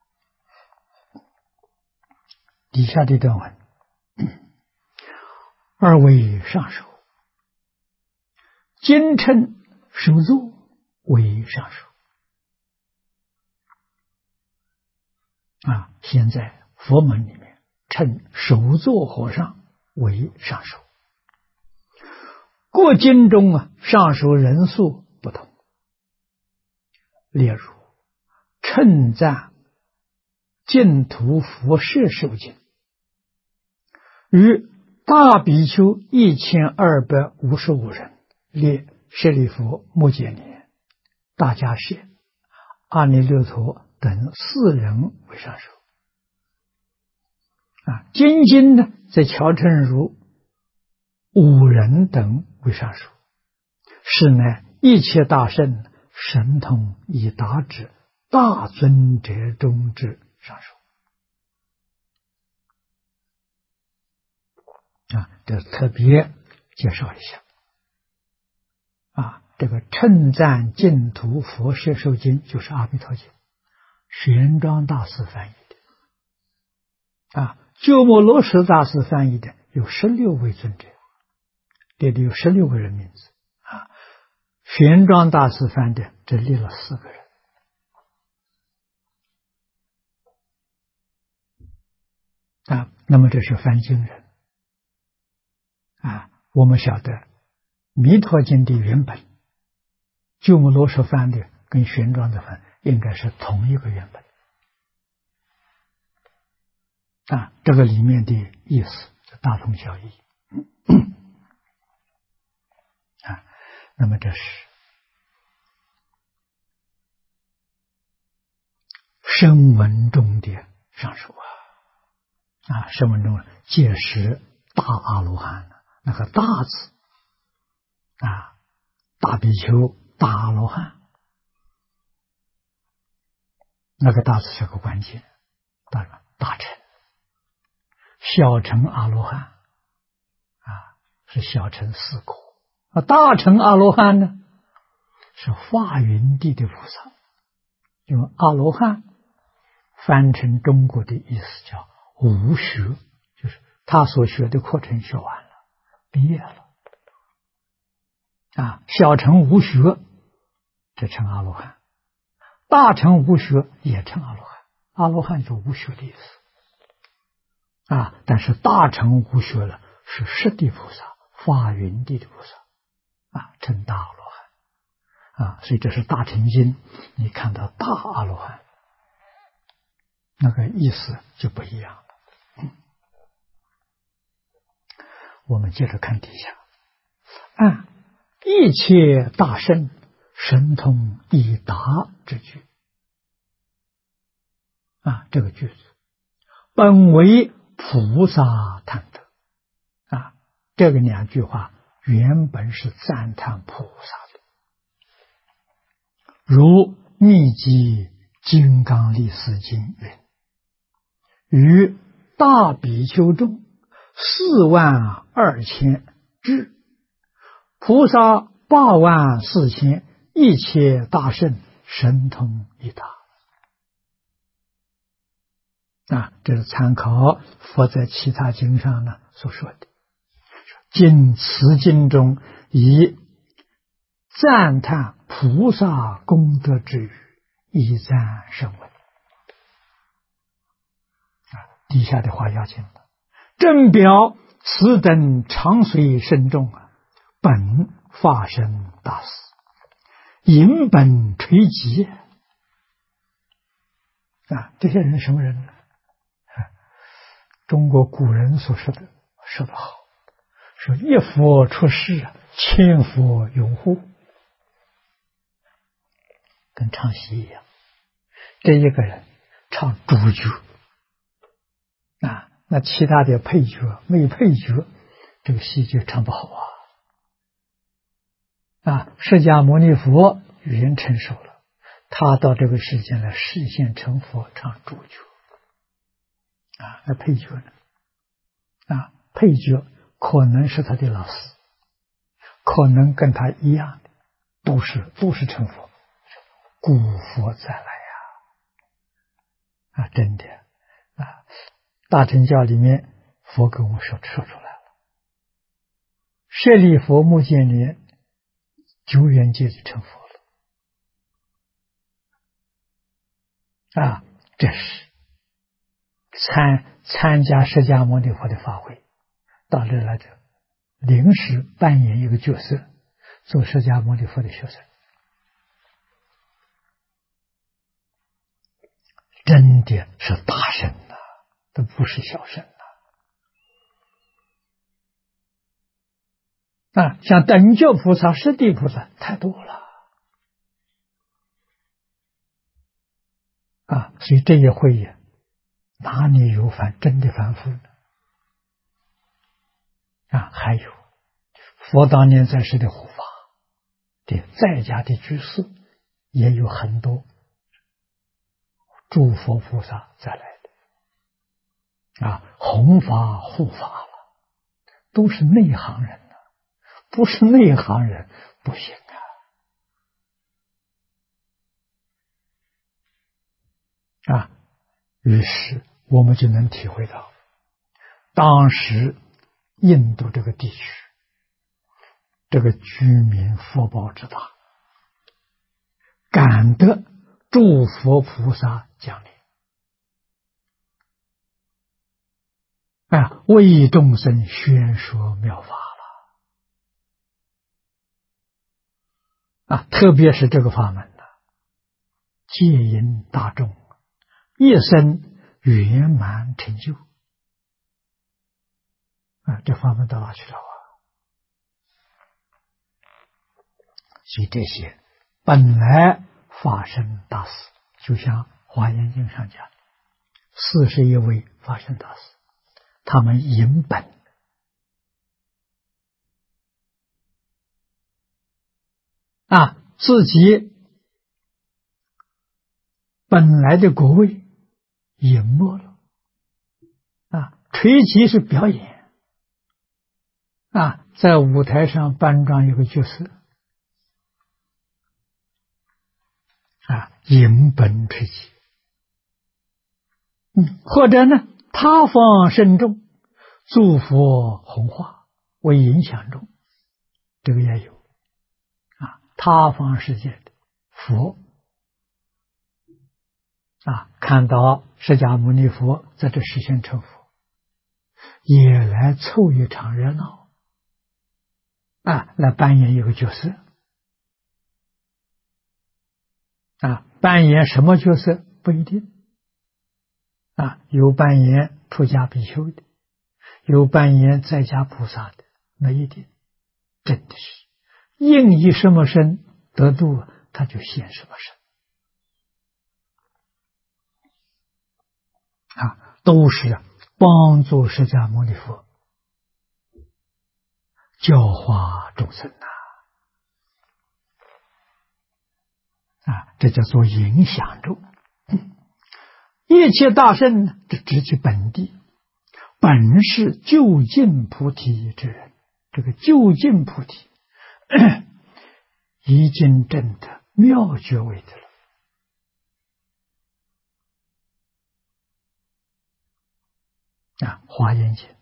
底下这段文：2为上首，今称首座为上首现在佛门里面称首座和尚为上首。各经中上首人数不同。例如称赞净土佛摄受经与大比丘1255人，列舍利弗、目犍连、大迦叶、阿耨留陀等4人为上首。精经呢，在乔称如5人等为上首，是乃一切大圣神通已达之大尊者中之上首。这特别介绍一下。这个称赞净土佛摄受经就是阿弥陀经，玄奘大师翻译的。鸠摩罗什大师翻译的有16位尊者，列的有16个人名字。玄奘大师翻的只列了4个人。那么这是翻经人。我们晓得弥陀经的原本，鸠摩罗什翻的跟玄奘的翻应该是同一个原本。这个里面的意思大同小异。那么这是声闻中的上首声闻中皆是大阿罗汉，那个大字大比丘、大阿罗汉，那个大字是个关键。大乘、小乘阿罗汉是小乘4果。大乘阿罗汉呢，是化云地的菩萨。因为阿罗汉翻成中国的意思叫无学，就是他所学的课程学完了，毕业了。小乘无学，这称阿罗汉；大乘无学也称阿罗汉。阿罗汉就无学的意思。但是大乘无学了，是实地菩萨、化云地的菩萨。称大阿罗汉。所以这是大乘经，你看到大阿罗汉，那个意思就不一样了。我们接着看底下，一切大圣神通已达之句。这个句子本为菩萨叹德。这个2句话原本是赞叹菩萨的。如密集金刚力士经云：于大比丘中42000智，菩萨84000，一切大圣神通已达。这是参考佛在其他经上呢所说的。今此经中以赞叹菩萨功德之语，以赞声闻。底下的话要紧了。正表此等长随深重本法身大士，引本垂集。这些人什么人呢？中国古人所说的好，说一佛出世，千佛拥护，跟唱戏一样。这一个人唱主角那其他的配角没配角，这个戏就唱不好释迦牟尼佛语言成熟了，他到这个世间来示现成佛，唱主角那配角呢？配角可能是他的老师，可能跟他一样的，都是成佛，古佛再来真的大乘教里面佛跟我们说出来了。舍利弗、目犍连9缘界就成佛了这是参加释迦牟尼佛的法会， 到这来的，临时扮演一个角色，做释迦牟尼佛的学生，真的是大圣呐，都不是小圣啊！像等觉菩萨、释地菩萨太多了啊！所以这一会呀，哪里有真的凡夫呢？啊，还有佛当年在世的护法的在家的居士，也有很多诸佛菩萨再来的啊，弘法护法了，都是内行人呐，不是内行人不行啊！于是我们就能体会到，当时印度这个地区，这个居民福报之大，感得诸佛菩萨降临啊，为众生宣说妙法了啊！特别是这个法门呢，戒引大众，一生圆满成就啊！这法门到哪去了啊？所以这些本来发生大事，就像《华严经》上讲，41位发生大事，他们引本啊，自己本来的国位隐没了啊，垂棘是表演啊，在舞台上扮装一个角色啊，引本垂棘。或者呢，他方深重，诸佛弘化为影响中，这个也有啊。他方世界的佛啊，看到释迦牟尼佛在这实现成佛，也来凑一场热闹啊，来扮演一个角色啊，扮演什么角色不一定啊，有扮演出家比丘的，有扮演在家菩萨的，那一定真的是应以什么身得度，他就现什么身啊，都是帮助释迦牟尼佛教化众生啊，这叫做影响众。一切大圣呢，这直其本地，本是究竟菩提之人。这个究竟菩提已经证得妙觉位的了啊！华严经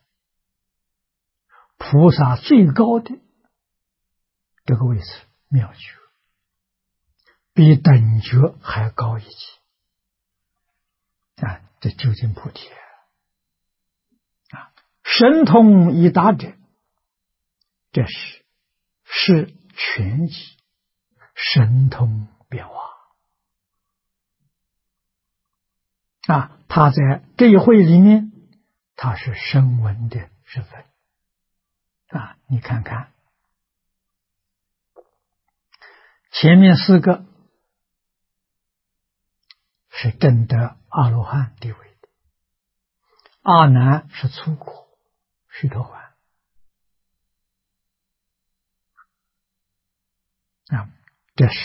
菩萨最高的这个位置妙觉，比等觉还高一级啊！这究竟菩提啊，神通已达者，这是全集神通变化啊！他在这一会里面，他是声闻的身份啊！你看看前面4个是证得阿罗汉地位的，阿难是粗苦须陀洹啊，这是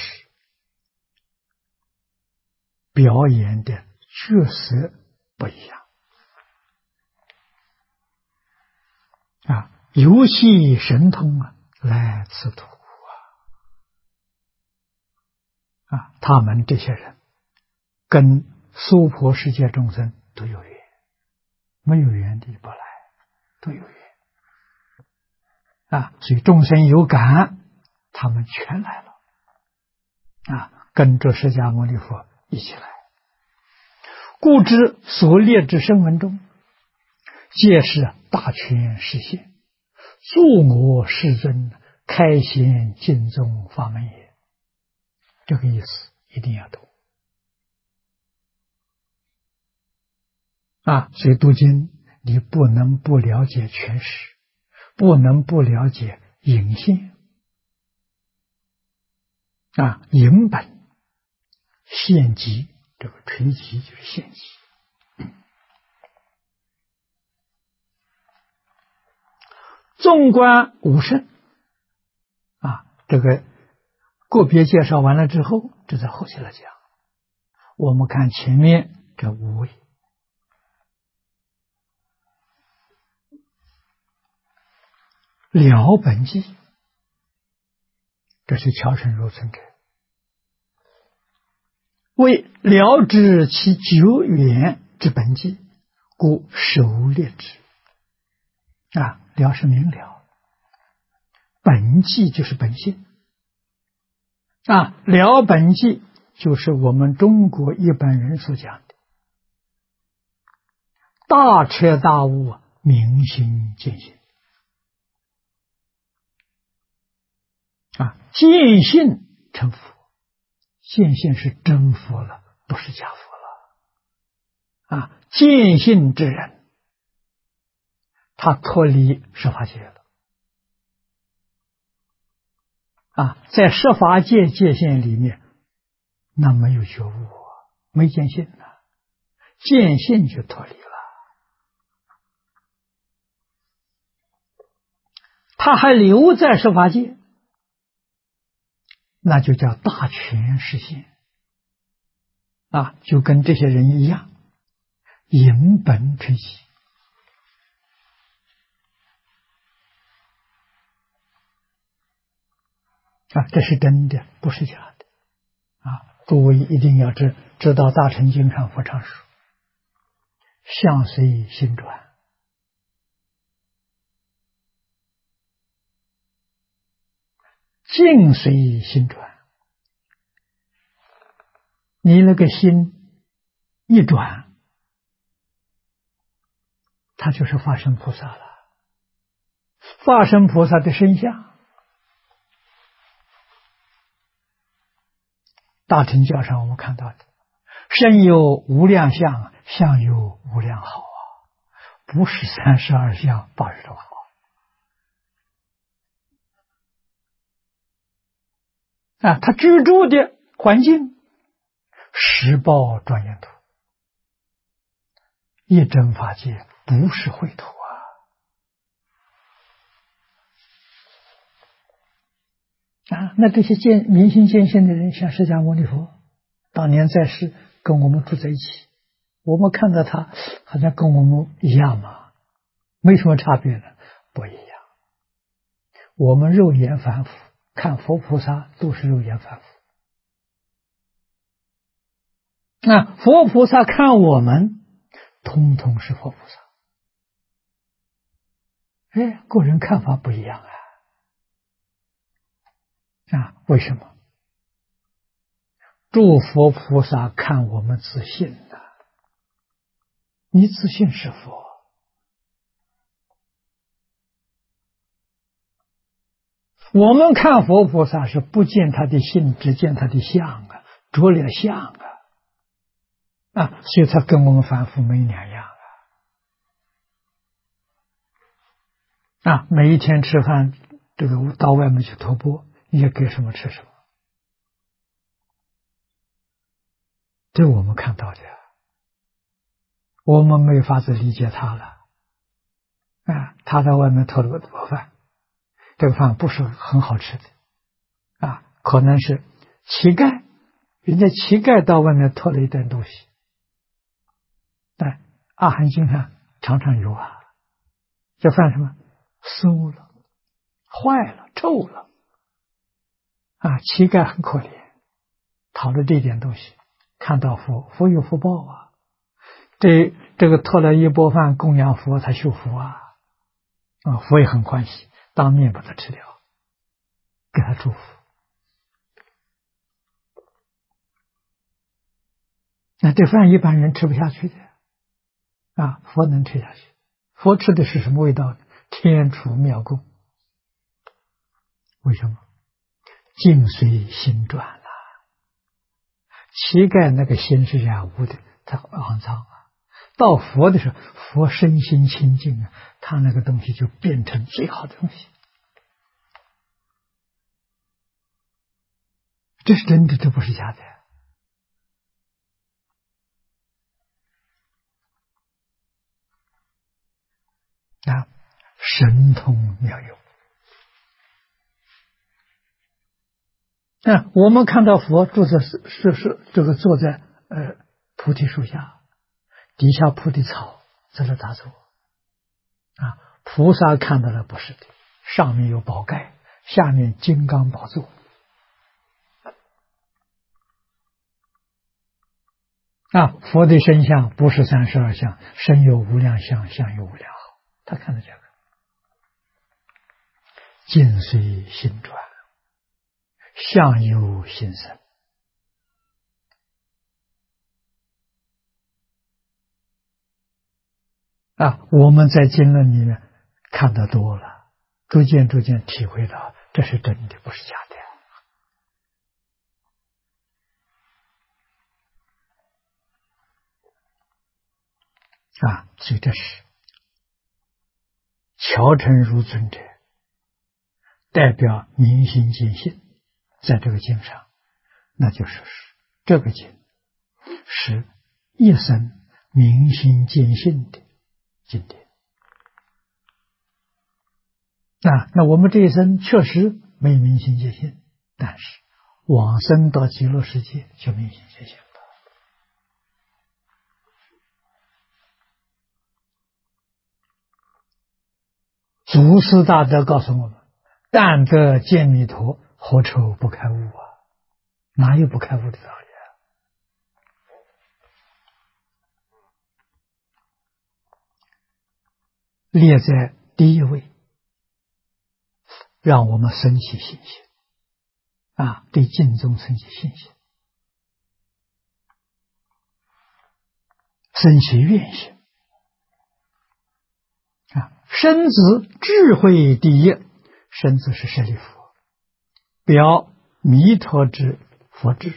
表演的角色不一样啊，游戏神通啊，来此图啊，他们这些人跟娑婆世界众生都有缘，没有缘的不来，都有缘啊，所以众生有感，他们全来了啊，跟着释迦牟尼佛一起来。故知所列之声闻中，皆是大权示现助我世尊开显净宗法门也。这个意思一定要懂啊！所以读经，你不能不了解全史，不能不了解引现啊，引本、现集，这个垂集就是现集。纵观五圣啊，这个个别介绍完了之后，这在后期来讲。我们看前面这五位，了本纪，这是乔成如尊者，为了知其久远之本纪，故首列之。啊，了是明了，本纪就是本性啊，了本纪就是我们中国一般人所讲的大彻大悟、明心见性啊，见性成佛，见性是真佛了，不是假佛了啊，见性之人，他脱离十法界了啊，在十法界界限里面，那没有觉悟啊，没见性啊，见性就脱离了。他还留在十法界，那就叫大权实现啊，就跟这些人一样，引本垂集啊，这是真的，不是假的啊！诸位一定要知道大乘经上佛常说，相随心转，境随心转。你那个心一转，它就是法身菩萨了。法身菩萨的身相，大乘教上我们看到的，身有无量相，相有无量好啊，不是32相80种好啊。他居住的环境，十报庄严土，一真法界，不是秽土啊！那这些明心见性的人，像释迦牟尼佛，当年在世跟我们住在一起，我们看到他好像跟我们一样嘛，没什么差别呢，不一样。我们肉眼凡夫看佛菩萨都是肉眼凡夫，那佛菩萨看我们，通通是佛菩萨。哎，个人看法不一样啊。为什么？诸佛菩萨看我们自信的，你自信是佛。我们看佛菩萨是不见他的性，只见他的相啊，着了相啊，所以他跟我们凡夫没两样啊。每一天吃饭，这个到外面去托钵，你也给什么吃什么，这我们看到的，我们没法子理解他了啊。他在外面托了个钵饭，这个饭不是很好吃的啊，可能是乞丐，人家乞丐到外面托了一点东西。但阿含经上常常有啊，这饭什么馊了、坏了、臭了啊，乞丐很可怜，讨了这点东西，看到佛，佛有福报啊，这个托了一钵饭供养佛，他修福啊，佛也很欢喜，当面把它吃掉，给他祝福。那这饭一般人吃不下去的啊，佛能吃下去。佛吃的是什么味道呢？天厨妙供为什么？境随心转了。乞丐那个心是染污的，他肮脏啊。到佛的时候，佛身心清净啊，他那个东西就变成最好的东西。这是真的，这不是假的。啊，神通妙用。我们看到佛坐在这个坐在菩提树下，底下菩提草在那打坐。菩萨看到了不是的，上面有宝盖，下面金刚宝座。佛的身相不是32相，身有无量相，相有无量好。他看到这个，境随心转，相由心生。我们在经论里面看得多了，逐渐体会到这是真的，不是假的。所以这是乔成如尊者代表明心见性，在这个经上，那就是这个经是一生明心见性的经典。那我们这一生确实没明心见性，但是往生到极乐世界就明心见性了。祖师大德告诉我们：但得见弥陀，何愁不开悟啊？哪有不开悟的道理啊？列在第一位，让我们升起信心对净宗升起信心，升起愿心身子智慧第一，身子是舍利弗，表弥陀之佛智，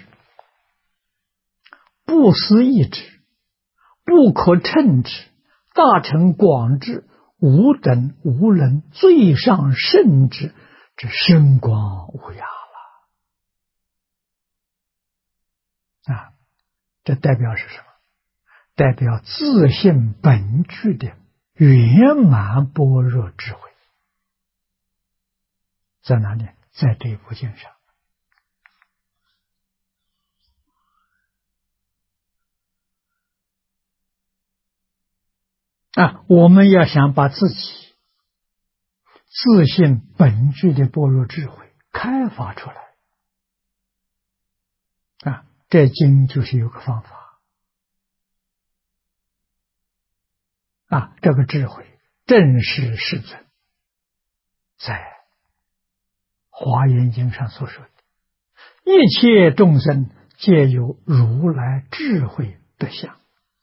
不思议之，不可称之，大乘广智，无等无人，最上圣之深光无涯了。这代表是什么？代表自性本具的圆满般若智慧。在哪里？在这部经上。我们要想把自己自性本具的般若智慧开发出来这经就是有个方法这个智慧正是世尊在华严经上所说的，一切众生皆有如来智慧德相。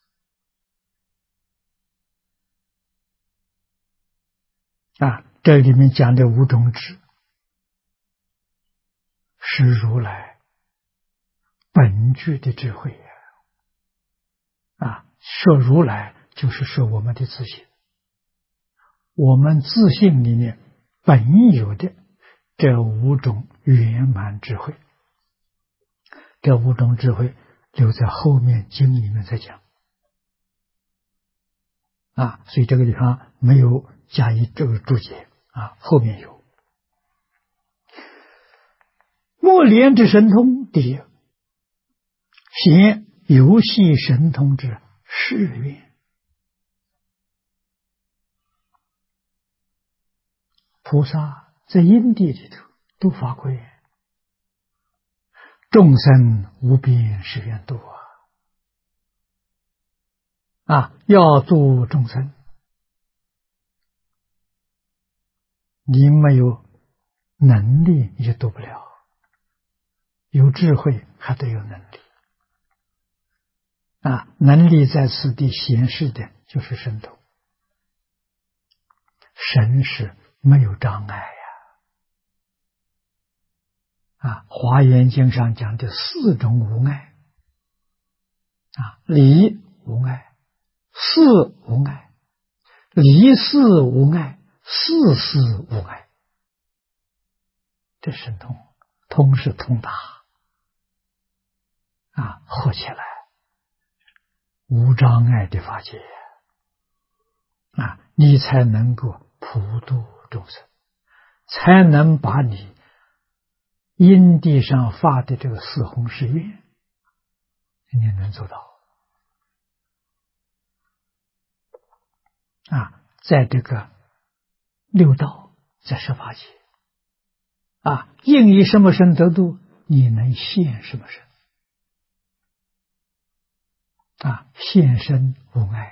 这里面讲的五种智是如来本具的智慧说如来就是说我们的自性，我们自性里面本有的这五种圆满智慧，这五种智慧留在后面经里面再讲所以这个地方没有加以这个注解后面有。莫莲之神通第一，显游戏神通之誓愿。菩萨在因地里头都发过愿，众生无边誓愿度要度众生，你没有能力你就度不了，有智慧还得有能力能力在此地显示的就是神通，神是没有障碍华严经上讲的四种无碍理无碍，事无碍，离事无碍，事事无碍。这神通，通是通达合起来无障碍的法界你才能够普度众生，才能把你因地上发的这个四弘誓愿，你能做到在这个六道，在十法界应以什么身得度，你能现什么身现身无碍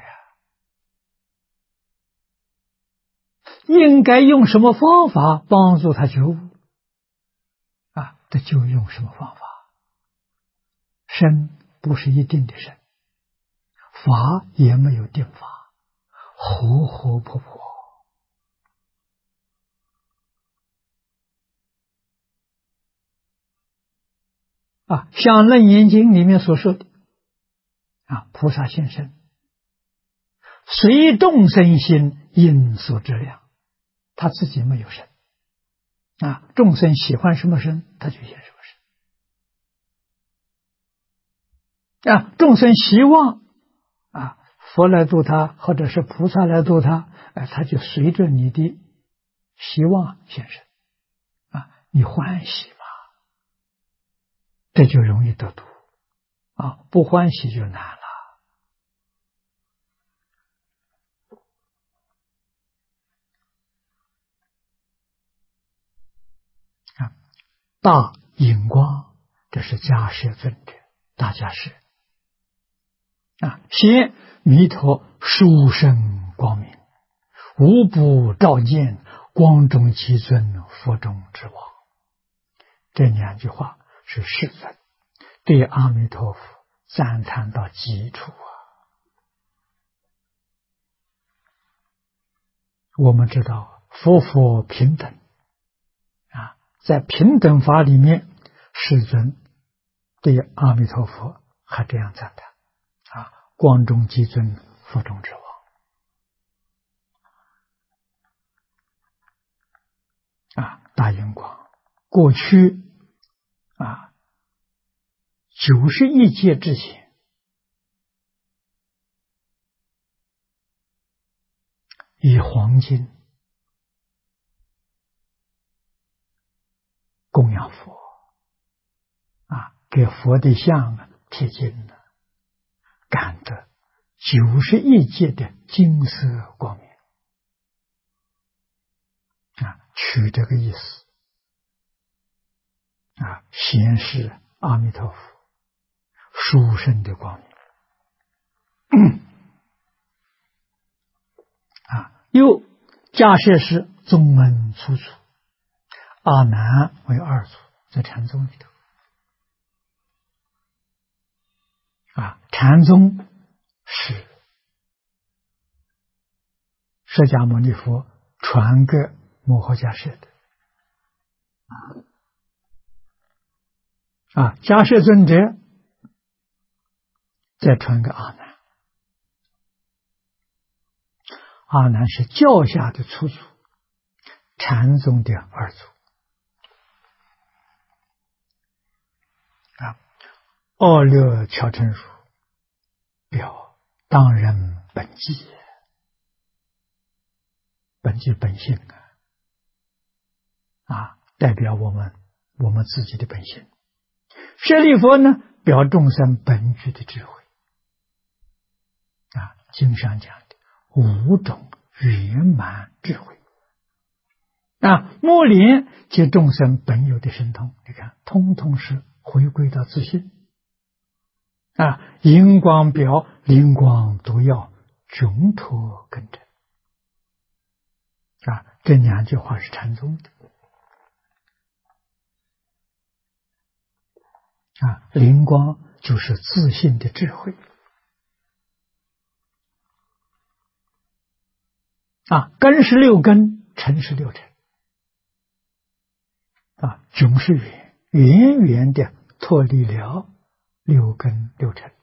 应该用什么方法帮助他觉悟这就用什么方法。身不是一定的身，法也没有定法，活活泼泼像《楞严经》里面所说的菩萨现身，随众生心应所知量，他自己没有身众生喜欢什么身，他就现什么身众生希望佛来度他，或者是菩萨来度他，他就随着你的希望现身你欢喜嘛，这就容易得度不欢喜就难了大引光，这是迦叶尊者，大迦叶现弥陀殊胜光明，无不照见光中极尊，佛中之王。这两句话是世尊对阿弥陀佛赞叹到极处我们知道佛平等在平等法里面，世尊对阿弥陀佛还这样赞叹光中极尊，佛中之王大引光过去91劫之前，以黄金供养佛给佛的像贴金感得91界的金色光明取这个意思显示阿弥陀佛殊胜的光明又迦叶是宗门出处，阿难为二祖，在禅宗里头禅宗是释迦牟尼佛传给摩诃迦叶的迦叶尊者再传给阿难，阿难是教下的出祖，禅宗的二祖奥略乔成儒表当人本纪，本纪本性代表我们自己的本性。舍利弗呢，表众生本具的智慧经上讲的5种圆满智慧目连即众生本有的神通，你看通通是回归到自信荧光表灵光毒药穷脱根尘这两句话是禅宗的灵光就是自信的智慧根是6根，尘是6尘迥是圆， 远远的脱离了六根六尘，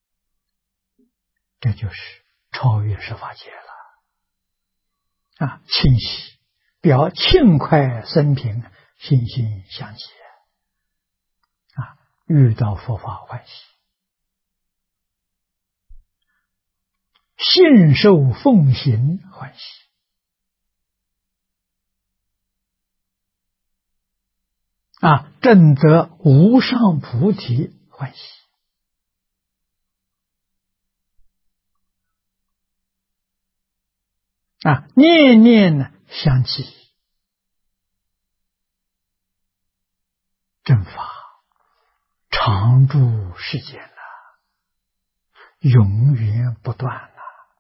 这就是超越十法界了。清喜表轻快生平，心心相契遇到佛法欢喜，信受奉行欢喜正得无上菩提欢喜念念呢相继，正法常住世间永远不断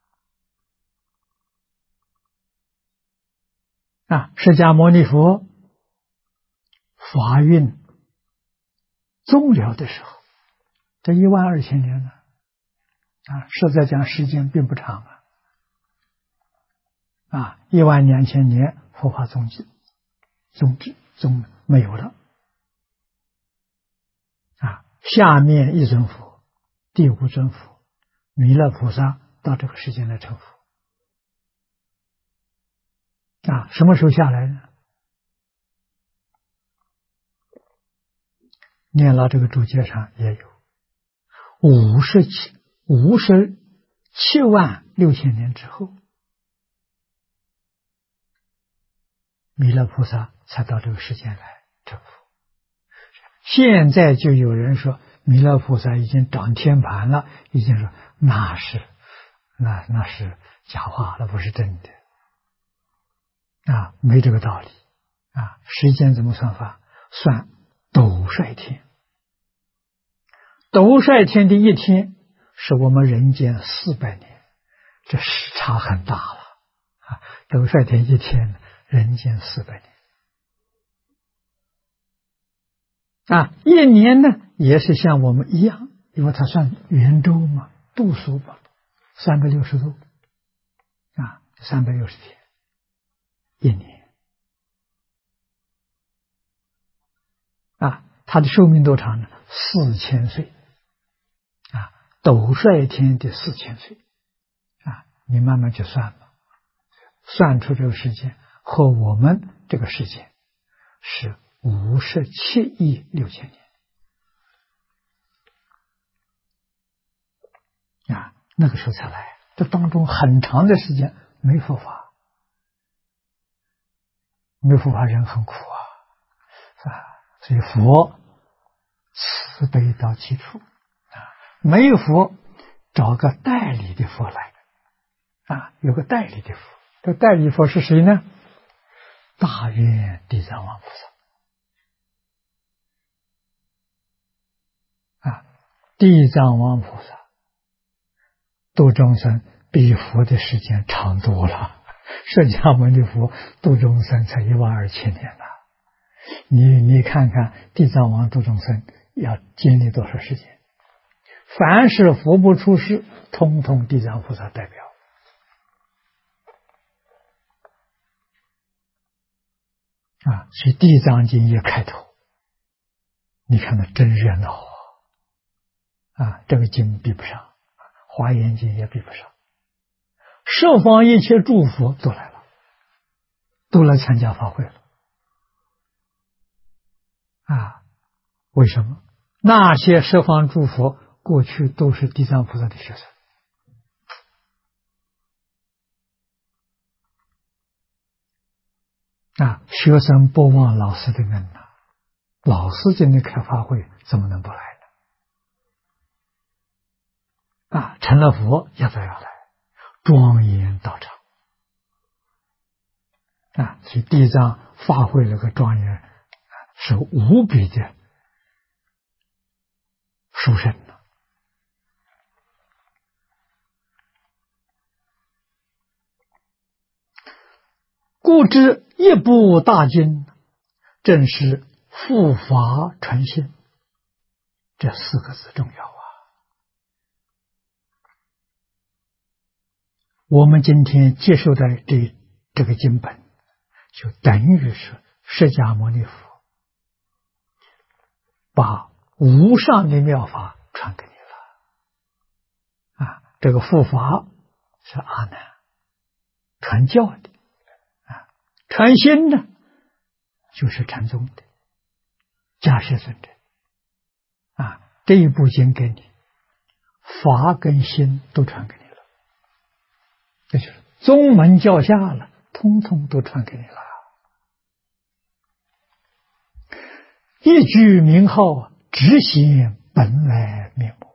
释迦牟尼佛法运终了的时候，这12000年了实在讲时间并不长12000年佛法终没有了下面一尊佛，第五尊佛弥勒菩萨到这个世间来成佛什么时候下来呢？念老这个注解上也有576000年之后，弥勒菩萨才到这个世间来成佛。现在就有人说弥勒菩萨已经长天盘了，已经说那是假话，那不是真的没这个道理时间怎么算法？算斗率天，斗率天的一天是我们人间400年，这时差很大了斗率天一天，人间400年一年呢也是像我们一样，因为它算圆周嘛，度数嘛，360度360天一年它的寿命多长呢？4000岁斗率天的4000岁你慢慢去算吧，算出这个时间和我们这个时间是57亿6000年那个时候才来，这当中很长的时间没佛法，没佛法人很苦所以佛慈悲到基础没佛找个代理的佛来有个代理的佛，这代理佛是谁呢？大愿地藏王菩萨地藏王菩萨度众生比佛的时间长多了，释迦牟尼佛度众生才12000年了，你看看地藏王度众生要经历多少时间？凡是佛不出世，通通地藏菩萨代表所以地藏经一开头，你看那真热闹这个经比不上，华严经也比不上，十方一切诸佛都来了，都来参加法会了为什么？那些十方诸佛过去都是地藏菩萨的学生学生不忘老师的恩老师今天开法会怎么能不来呢？成了佛要不要来？庄严道场所以地藏发挥了个庄严是无比的殊胜故知一部大经正是护法传心，这4个字重要我们今天接受的这个经本，就等于是释迦牟尼佛把无上的妙法传给你了。这个护法是阿难传教的，传心呢就是禅宗的迦叶尊者。这一部经给你，法跟心都传给你了，这就是宗门教下了，通通都传给你了。一句名号，直显本来面目。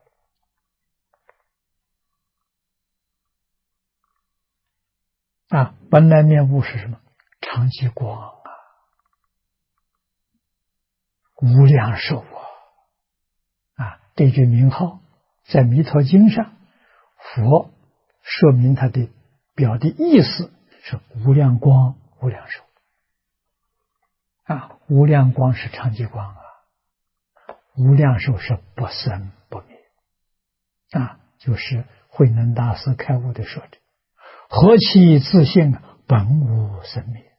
本来面目是什么？常寂光无量寿这句名号在《弥陀经》上，佛说明它的表的意思是无量光、无量寿。无量光是常寂光无量寿是不生不灭就是慧能大师开悟的说的，何其自性本无生灭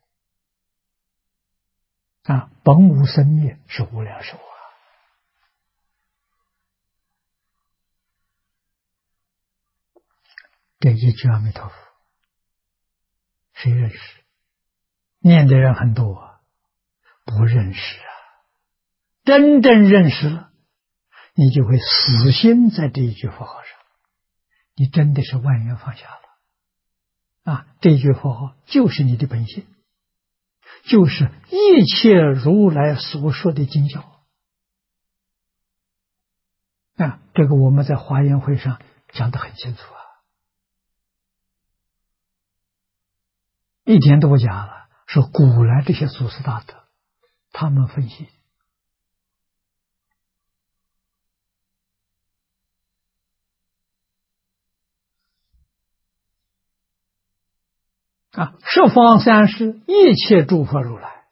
本无生灭是无量寿这一句阿弥陀佛谁认识？念的人很多不认识真正认识了，你就会死心在这一句佛号上，你真的是万缘放下了这句佛号就是你的本性，就是一切如来所说的经教这个我们在华严会上讲得很清楚一点都不假了，是古来这些祖师大德他们分析十方三世一切诸佛如来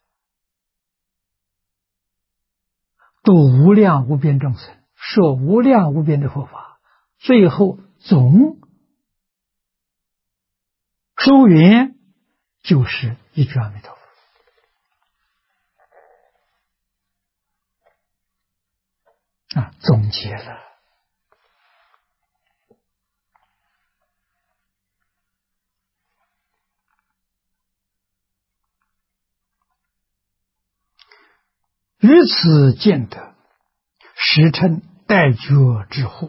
度无量无边众生，说无量无边的佛法，最后总收缘就是一句阿弥陀佛总结了于此见得实称待觉之护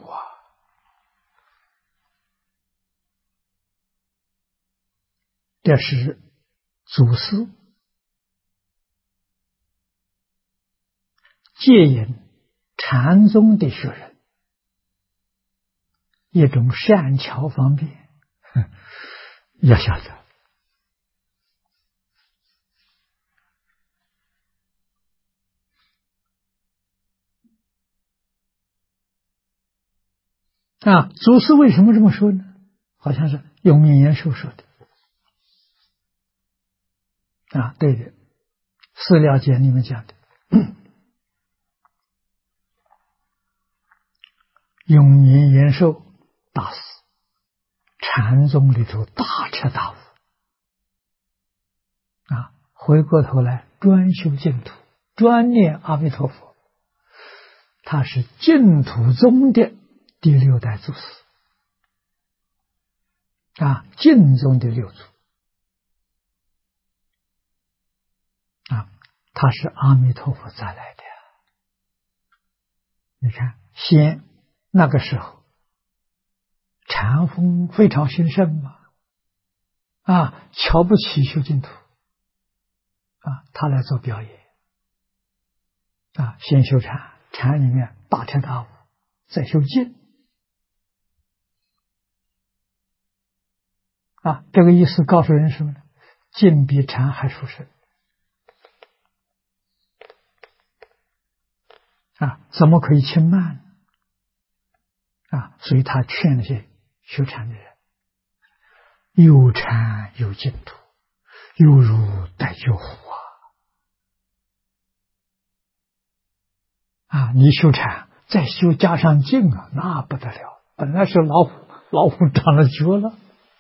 这是祖师戒引禅宗的学人一种善巧方便要晓得祖师为什么这么说呢？好像是永明延寿说的对的，资料简里面讲的永明延寿大师禅宗里头大彻大悟回过头来专修净土，专念阿弥陀佛，他是净土宗的第六代祖师净宗的六祖他是阿弥陀佛再来的你看先那个时候禅风非常兴盛嘛瞧不起修净土他来做表演先修禅，禅里面大彻大悟，再修净这个意思告诉人什么呢？净比禅还殊胜怎么可以轻慢所以他劝那些修禅的人有禅有净土，犹如待觉虎你修禅再修加上净那不得了，本来是老虎，老虎长了觉了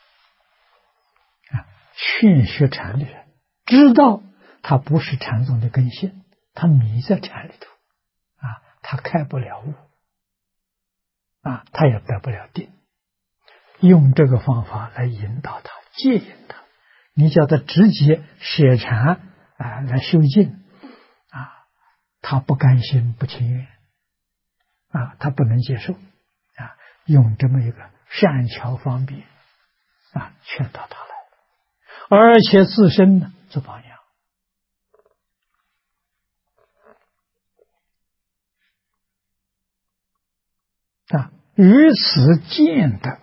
劝学禅的人知道他不是禅宗的根性，他迷在禅里头他开不了悟他也得不了定。用这个方法来引导他，戒引他。你叫他直接舍禅来修静他不甘心不情愿他不能接受用这么一个善巧方便劝导他来，而且自身呢做榜样与此见的，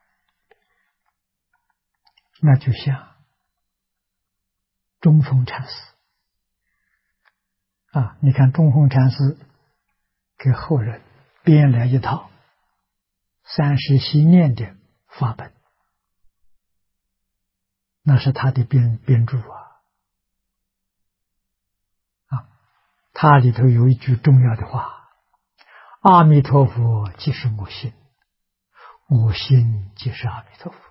那就像中峰禅师你看中峰禅师给后人编了一套30习念的法本，那是他的编著他里头有一句重要的话：阿弥陀佛即是我心，我心即是阿弥陀佛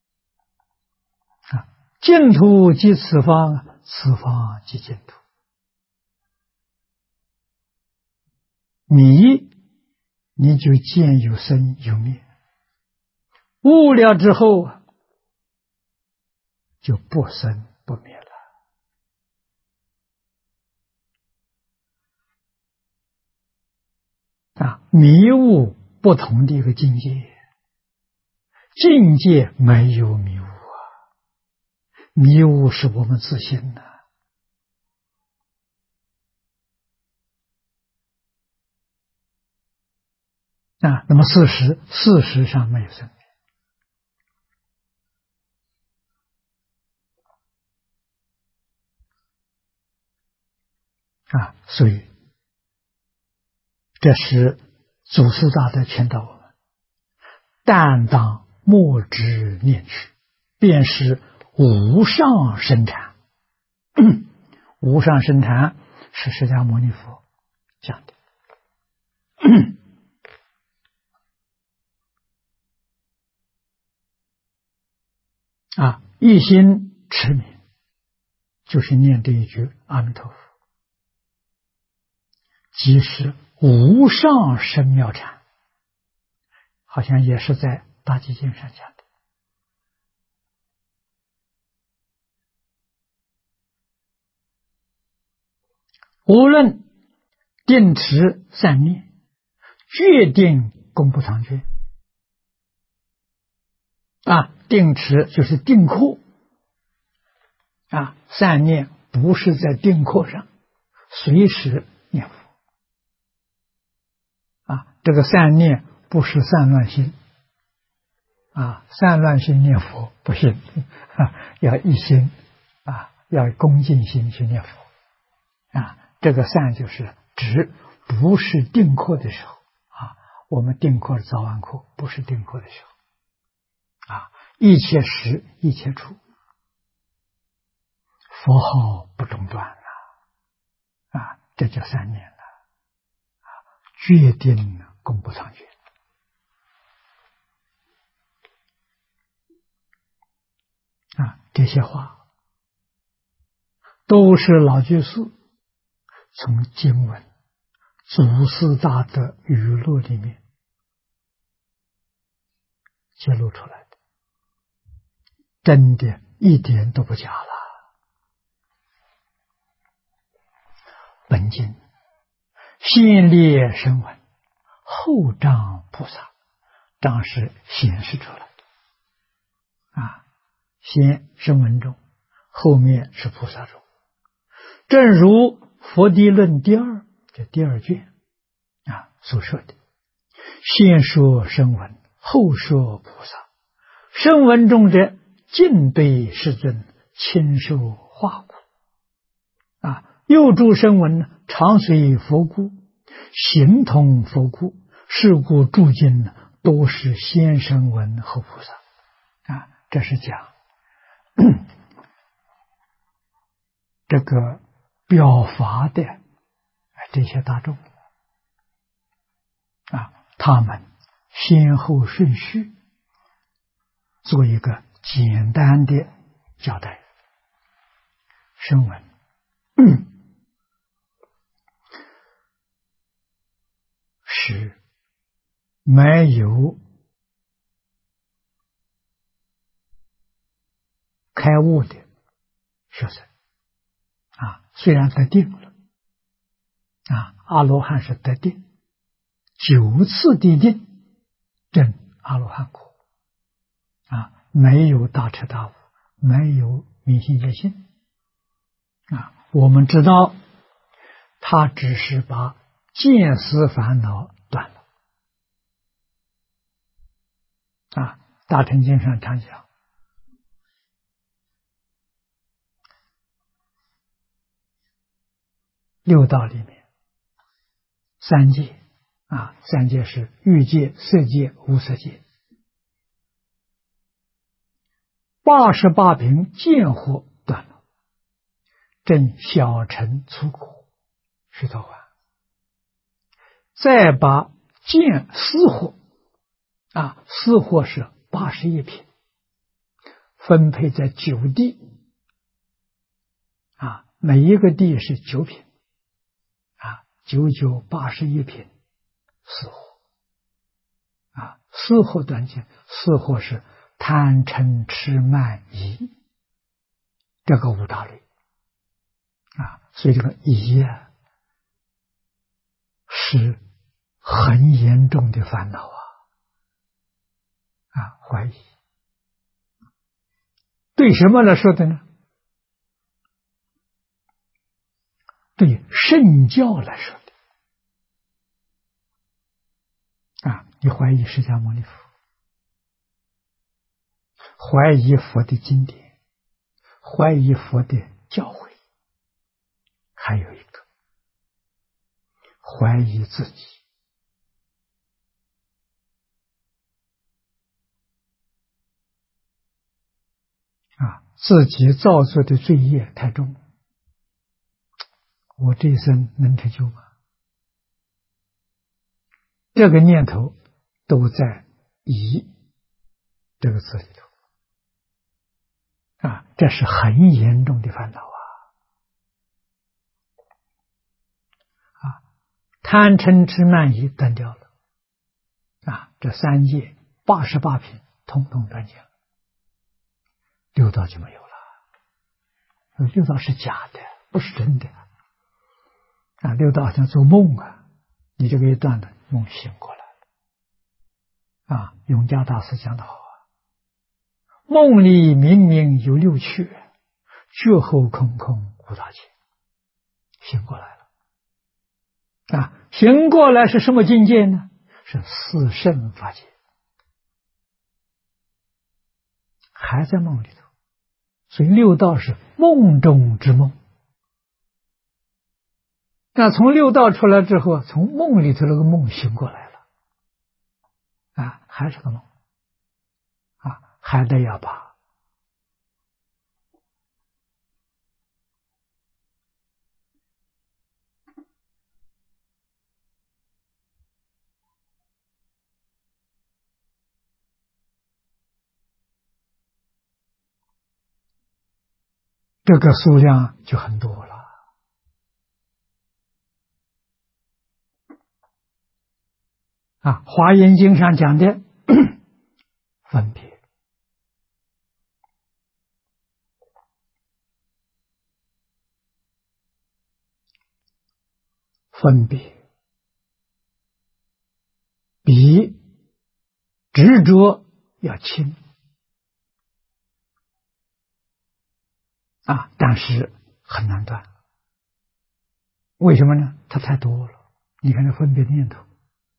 净土即此方，此方即净土。你就见有生有灭，悟了之后就不生不灭了迷悟不同的一个境界，境界没有迷悟迷悟是我们自信那么事实上没有生灭所以这是祖师大德劝导我们：但当莫之念去，便是无上生禅。无上生禅是释迦牟尼佛讲的一心持名，就是念这一句阿弥陀佛，即是无上生妙禅，好像也是在大集经上讲的。无论定持善念，决定功不长缺定持就是定课善念不是在定课上随时念佛这个善念不是散乱心散乱心念佛不行要一心要恭敬心去念佛这个善就是指不是定课的时候我们定课是早晚课，不是定课的时候一切时一切处，佛号不中断这叫善念决定功不长缺这些话都是老居士从经文祖师大德语录里面揭露出来的，真的一点都不假了。本经先列声闻，后彰菩萨，彰是显示出来先声闻中，后面是菩萨中。正如佛地论第二卷所说的，先说声闻，后说菩萨。声闻中者，尽对世尊，亲受化故又诸声闻常随佛故，形同佛故，是故诸经都是先声闻后菩萨这是讲这个表法的这些大众他们先后顺序做一个简单的交代。声闻是没有开悟的学生虽然得定了阿罗汉是得定，9次地定证阿罗汉果没有大彻大悟，没有明心见性我们知道他只是把见思烦恼断了大乘经上常讲六道里面三界三界是欲界、色界、无色界，88品见惑断了，证小乘粗苦须陀洹，再把见思惑思惑是81品，分配在9地每一个地是9品9981品思惑思惑断见，思惑是贪嗔痴慢疑这个五大类所以这个疑是很严重的烦恼怀疑对什么来说的呢？对圣教来说的你怀疑释迦牟尼佛，怀疑佛的经典，怀疑佛的教诲，还有一个怀疑自己自己造作的罪业太重，我这一生能成就吗？这个念头都在疑这个字里头这是很严重的烦恼贪嗔痴慢疑断掉了这三界88品统统断尽了，六道就没有了。六道是假的，不是真的六道好像做梦你就可以断了，梦醒过来了永嘉大师讲的好梦里明明有六趣，觉后空空无大千。醒过来了醒过来是什么境界呢？是四圣法界，还在梦里头。所以六道是梦中之梦。那从六道出来之后，从梦里头那个梦醒过来了还是个梦还得要把这个数量就很多了华严经上讲的分别比执着要轻但是很难断。为什么呢？它太多了。你看这分别的念头，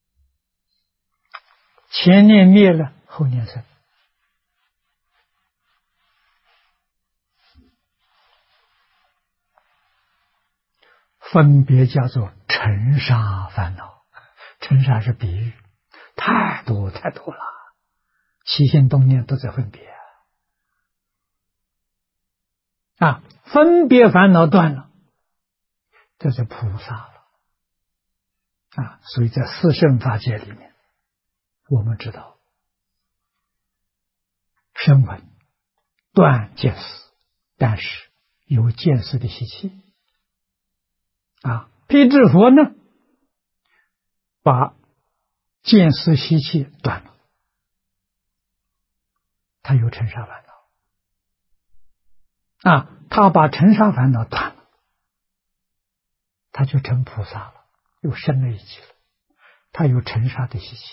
前念灭了，后念生。分别叫做尘沙烦恼，尘沙是比喻，太多太多了，起心动念都在分别分别烦恼断了，这是菩萨了所以在四圣法界里面，我们知道声闻断见思，但是有见思的习气辟支佛呢，把见思习气断了，他有尘沙烦恼他把尘沙烦恼断了，他就成菩萨了，又升了一级了。他有尘沙的习气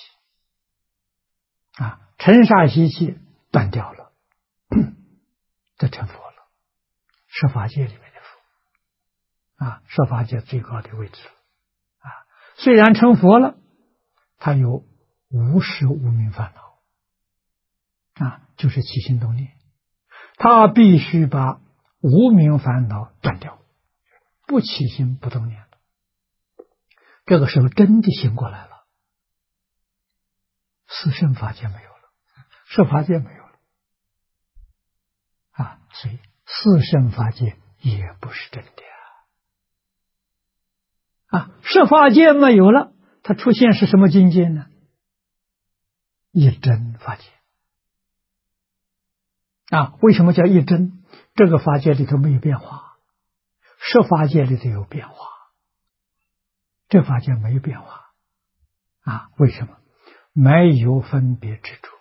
尘沙习气断掉了，这成佛了，十法界里面的佛十法界最高的位置了虽然成佛了，他有无始无明烦恼就是起心动念，他必须把无明烦恼断掉，不起心不动念了。这个时候真的醒过来了，四圣法界没有了，十法界没有了所以四圣法界也不是真的十法界没有了，它出现是什么境界呢？一真法界为什么叫一真？这个法界里头没有变化，十法界里头有变化，这法界没有变化为什么？没有分别执着，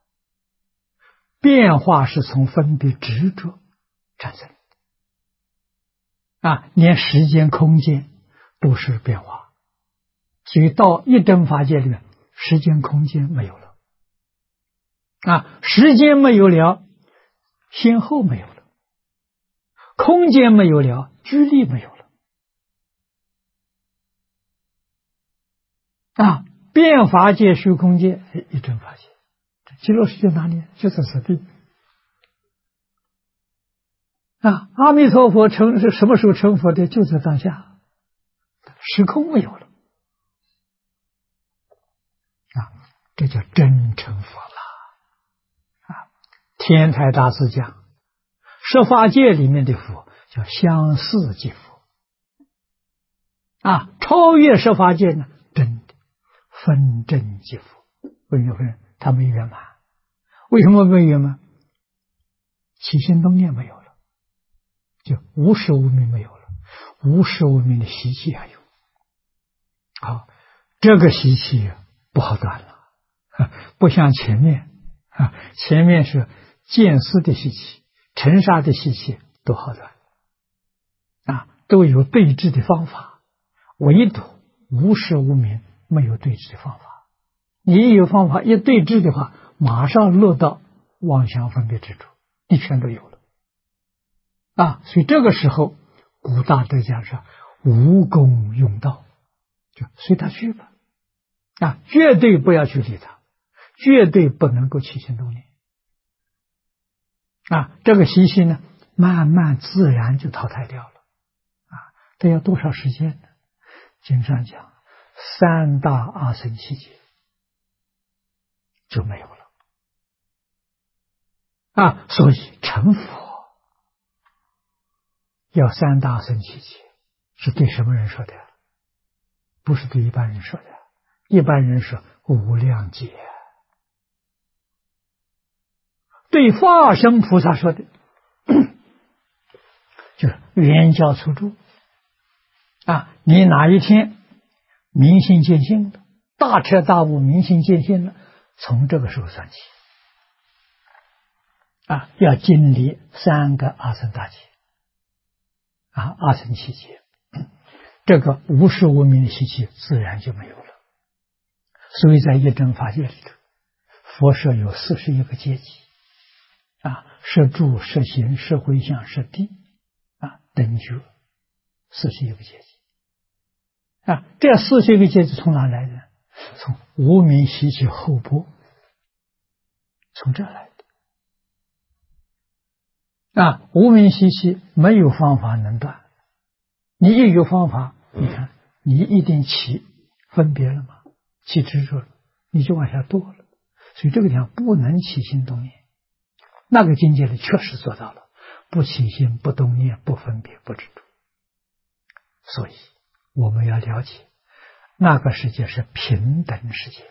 变化是从分别执着产生连时间空间都是变化，所以到一真法界里面，时间空间没有了时间没有了，先后没有了，空间没有了，距离没有了变法界虚空界一真法界，极乐世界哪里？就在此地阿弥陀佛是什么时候成佛的？就在当下，时空没有了这叫真成佛了天台大师讲，十法界里面的佛叫相似即佛超越十法界呢，真的分真即佛。为什么分？他没圆满。为什么没圆满？起心动念没有了，就无始无明没有了，无始无明的习气还有这个习气不好断了不像前面前面是见思的习气、尘沙的习气都好断都有对治的方法，唯独无始无明没有对治的方法。你一有方法一对治的话，马上落到妄想分别执着，你全都有了所以这个时候古大德讲说无功用道，就随他去吧绝对不要去理他，绝对不能够起心动念这个习气呢，慢慢自然就淘汰掉了这要多少时间呢？经上讲三大阿僧祇劫就没有了所以成佛要三大阿僧祇劫，是对什么人说的？不是对一般人说的，一般人说无量劫，对化身菩萨说的就是圆教初住你哪一天明心见性了，大彻大悟明心见性了，从这个时候算起要经历三个阿僧大劫阿僧祇劫，这个无始无明的习气自然就没有了。所以在一真法界里头，佛说有41个阶级摄住、摄行、摄回向、摄地等觉41个阶级这41个阶级从哪来的？从无明习气后波，从这来的无明习气没有方法能断，你一有方法，你看你一定起分别了吗？起执着了，你就往下堕了。所以这个地方不能起心动念，那个境界里确实做到了，不起心不动念不分别不执着。所以我们要了解那个世界是平等世界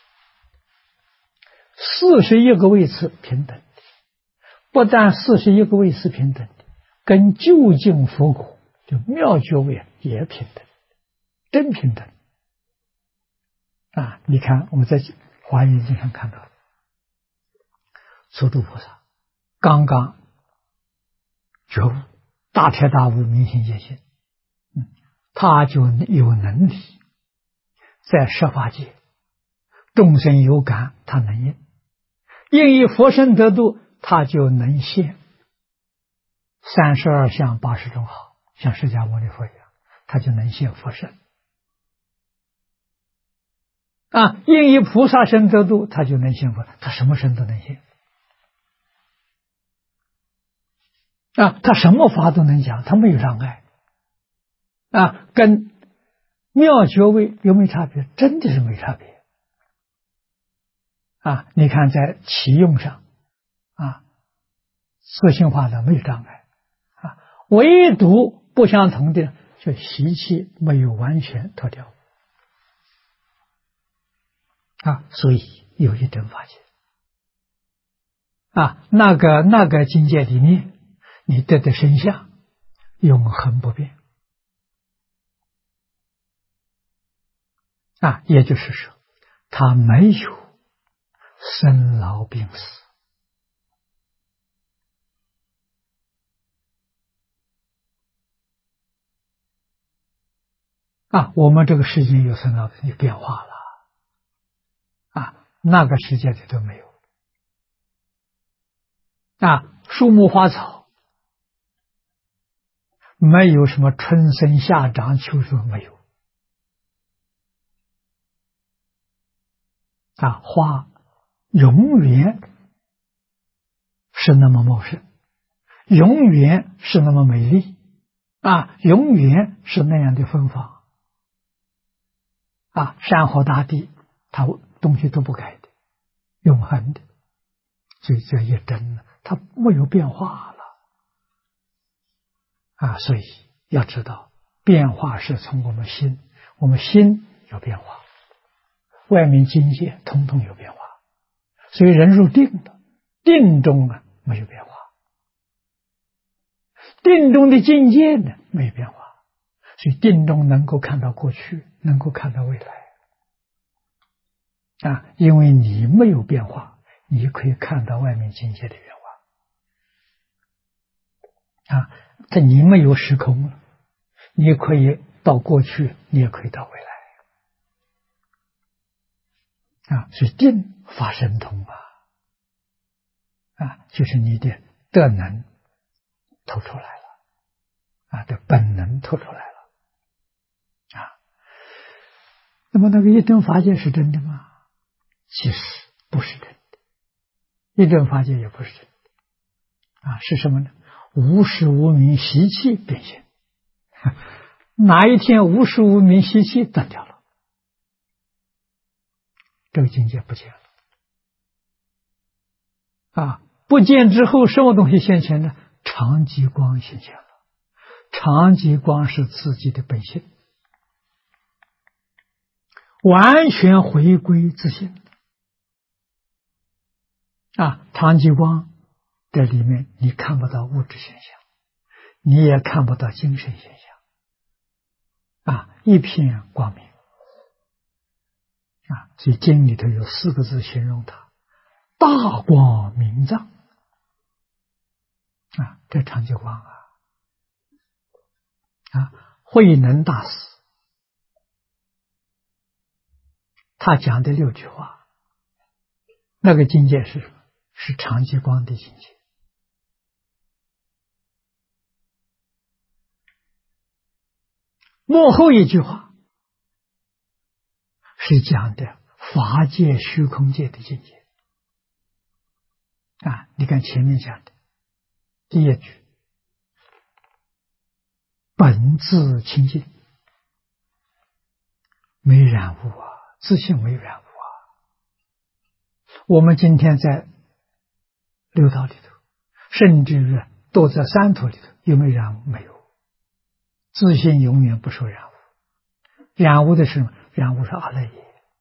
，41个位次平等的，不但41个位次平等的，跟究竟佛果就妙觉位也平等，真平等你看我们在华严经上看到，初住菩萨刚刚觉悟，大彻大悟，明心见性，他就有能力在十法界众生有感，他能应；应以佛身得度，他就能现32相80种好，像释迦牟尼佛一样，他就能现佛身。应以菩萨身得度，他就能现佛，他什么身都能现。他什么法都能讲，他没有障碍。跟妙觉位有没有差别？真的是没差别。你看在起用上，自性化的没有障碍。唯独不相同的，就习气没有完全脱掉。所以有一等法界。那个境界里面，你得的身相永恒不变。也就是说，他没有生老病死。我们这个世界有生老病死，有变化了。那个世界里都没有。树木花草没有什么春生夏长秋收，没有。花永远是那么茂盛，永远是那么美丽，永远是那样的芬芳。山河大地，它东西都不改的，永恒的。所以这一真，它没有变化了。所以要知道，变化是从我们心有变化，外面境界统统有变化。所以人入定了，定中没有变化，定中的境界呢没有变化。所以定中能够看到过去，能够看到未来。因为你没有变化，你可以看到外面境界的变化。你没有时空了，你可以到过去，你也可以到未来。所以定法神通就是你的德能透出来了，的本能透出来了。那么那个一真法界是真的吗？其实不是真的，一真法界也不是真的。是什么呢？无始无明习气变现。哪一天无始无明习气断掉了，这个境界不见了。不见之后，什么东西现前呢？常寂光现前了。常寂光是自己的本性，完全回归自性。常寂光的里面，你看不到物质现象，你也看不到精神现象。一片光明。所以经里头有4个字形容它：大光明藏。这常寂光慧能大师他讲的6句话，那个境界是什么？是常寂光的境界。幕后一句话是讲的法界虚空界的境界。你看前面讲的第一句，本自清净，没染污自性没染污。我们今天在六道里头，甚至于都在三途里头，有没有染污？没有。自性永远不受染污。染污的是什么？染污是阿赖耶。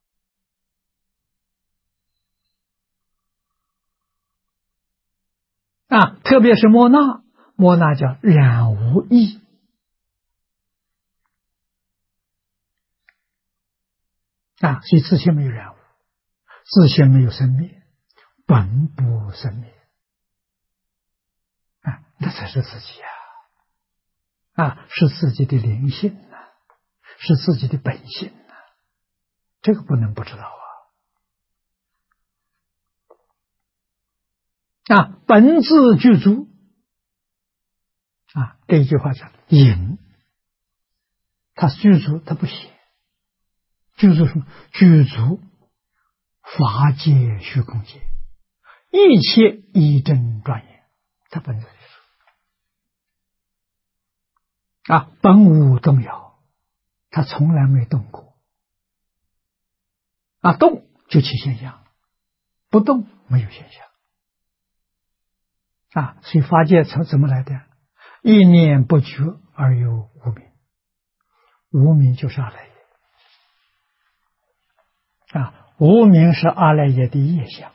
特别是莫那叫染无益。 所以自性没有染污，自性没有生灭，本不生灭那才是自己是自己的灵性是自己的本性这个不能不知道本自具足这一句话讲隐，它具足，它不显。具足什么？具足法界虚空界，一切一真庄严，它本自具足本无动摇，它从来没动过动就起现象，不动没有现象所以法界从怎么来的？一念不觉而有无明，无明就是阿赖耶无明是阿赖耶的业相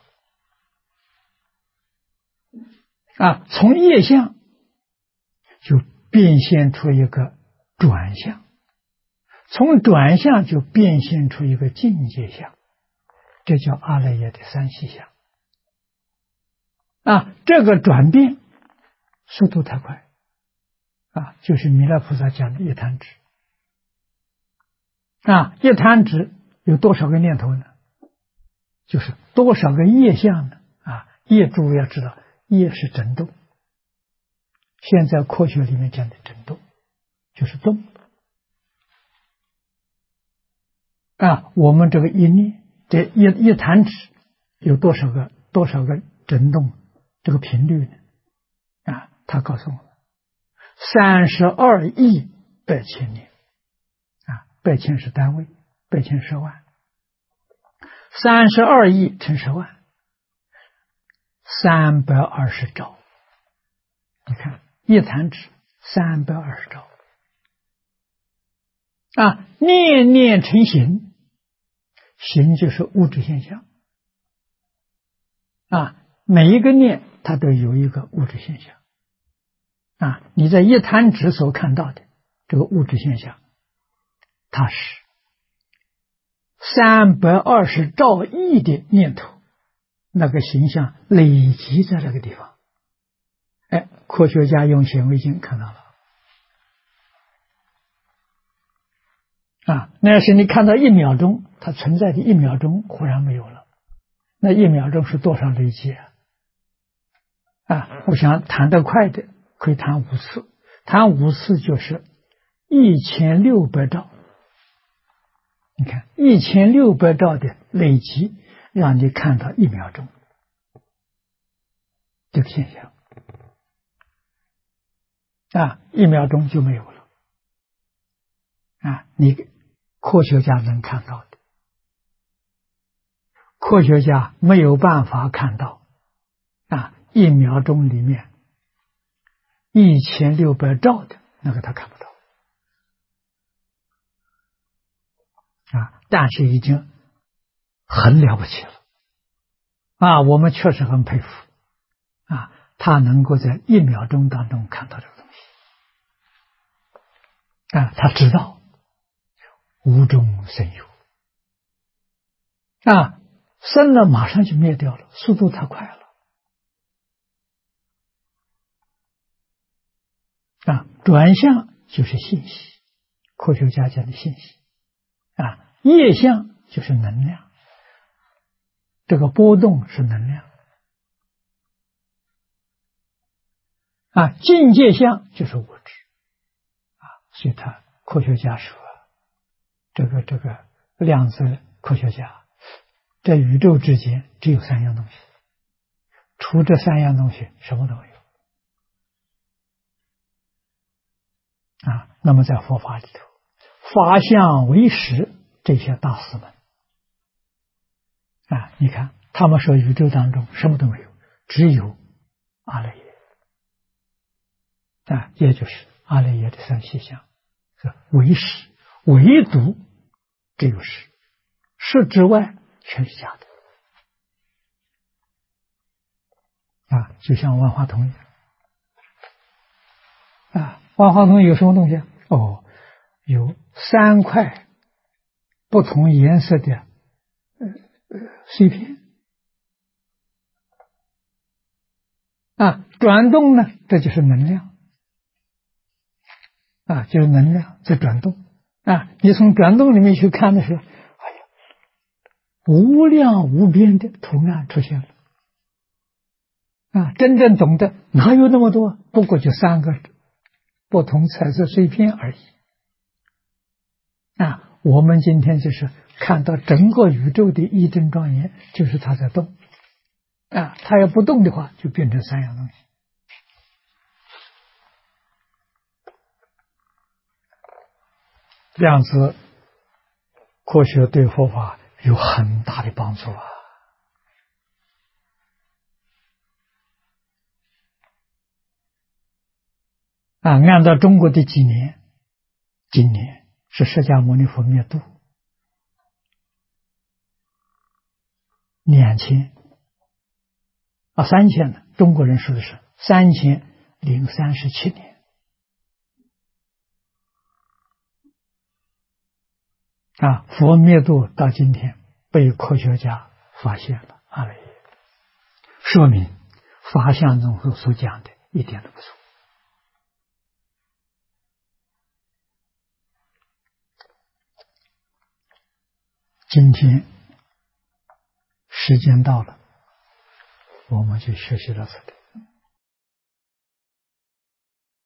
从业相就变现出一个转相，从转相就变现出一个境界相，这叫阿赖耶的三细相这个转变速度太快就是弥勒菩萨讲的一弹指一弹指有多少个念头呢？就是多少个业相呢？业诸位要知道，业是震动，现在科学里面讲的震动就是动我们这个一念，这一弹指有多少个震动这个频率呢？他告诉我们32亿百千年百千是单位，百千10万，32亿乘10万，320兆。你看一弹指320兆念念成形，形就是物质现象每一个念它都有一个物质现象你在一弹指所看到的这个物质现象，它是320兆亿的念头那个形象累积在那个地方科学家用显微镜看到了那要是你看到1秒钟，它存在的1秒钟忽然没有了，那1秒钟是多少累积我想弹得快的可以弹5次，弹5次就是1600兆。你看1600兆的累积，让你看到1秒钟这个现象1秒钟就没有了你科学家能看到的，科学家没有办法看到1秒钟里面1600兆的那个他看不到但是已经很了不起了我们确实很佩服他能够在1秒钟当中看到这个东西他知道无中生有生了马上就灭掉了，速度太快了转向就是信息，科学家讲的信息业相就是能量，这个波动是能量境界相就是物质所以他科学家说这个量子科学家在宇宙之间只有3样东西，除这3样东西什么都没有那么在佛法里头，法相唯识这些大师们你看他们说宇宙当中什么都没有，只有阿赖耶也就是阿赖耶的三细相是唯识，唯独只有识，识之外全是假的就像万花筒一样万花筒有什么东西有3块不同颜色的碎片转动呢，这就是能量就是能量在转动你从转动里面去看的时候，无量无边的图案出现了真正懂得哪有那么多，不过就3个不同彩色碎片而已我们今天就是看到整个宇宙的一真庄严，就是它在动它要不动的话，就变成3样东西。这样子，科学对佛法有很大的帮助按照中国的纪年，今年是释迦牟尼佛灭度20003000呢，中国人说的是3037年佛灭度到今天被科学家发现了说明法相中所讲的一点都不错。今天时间到了，我们就学习到这里。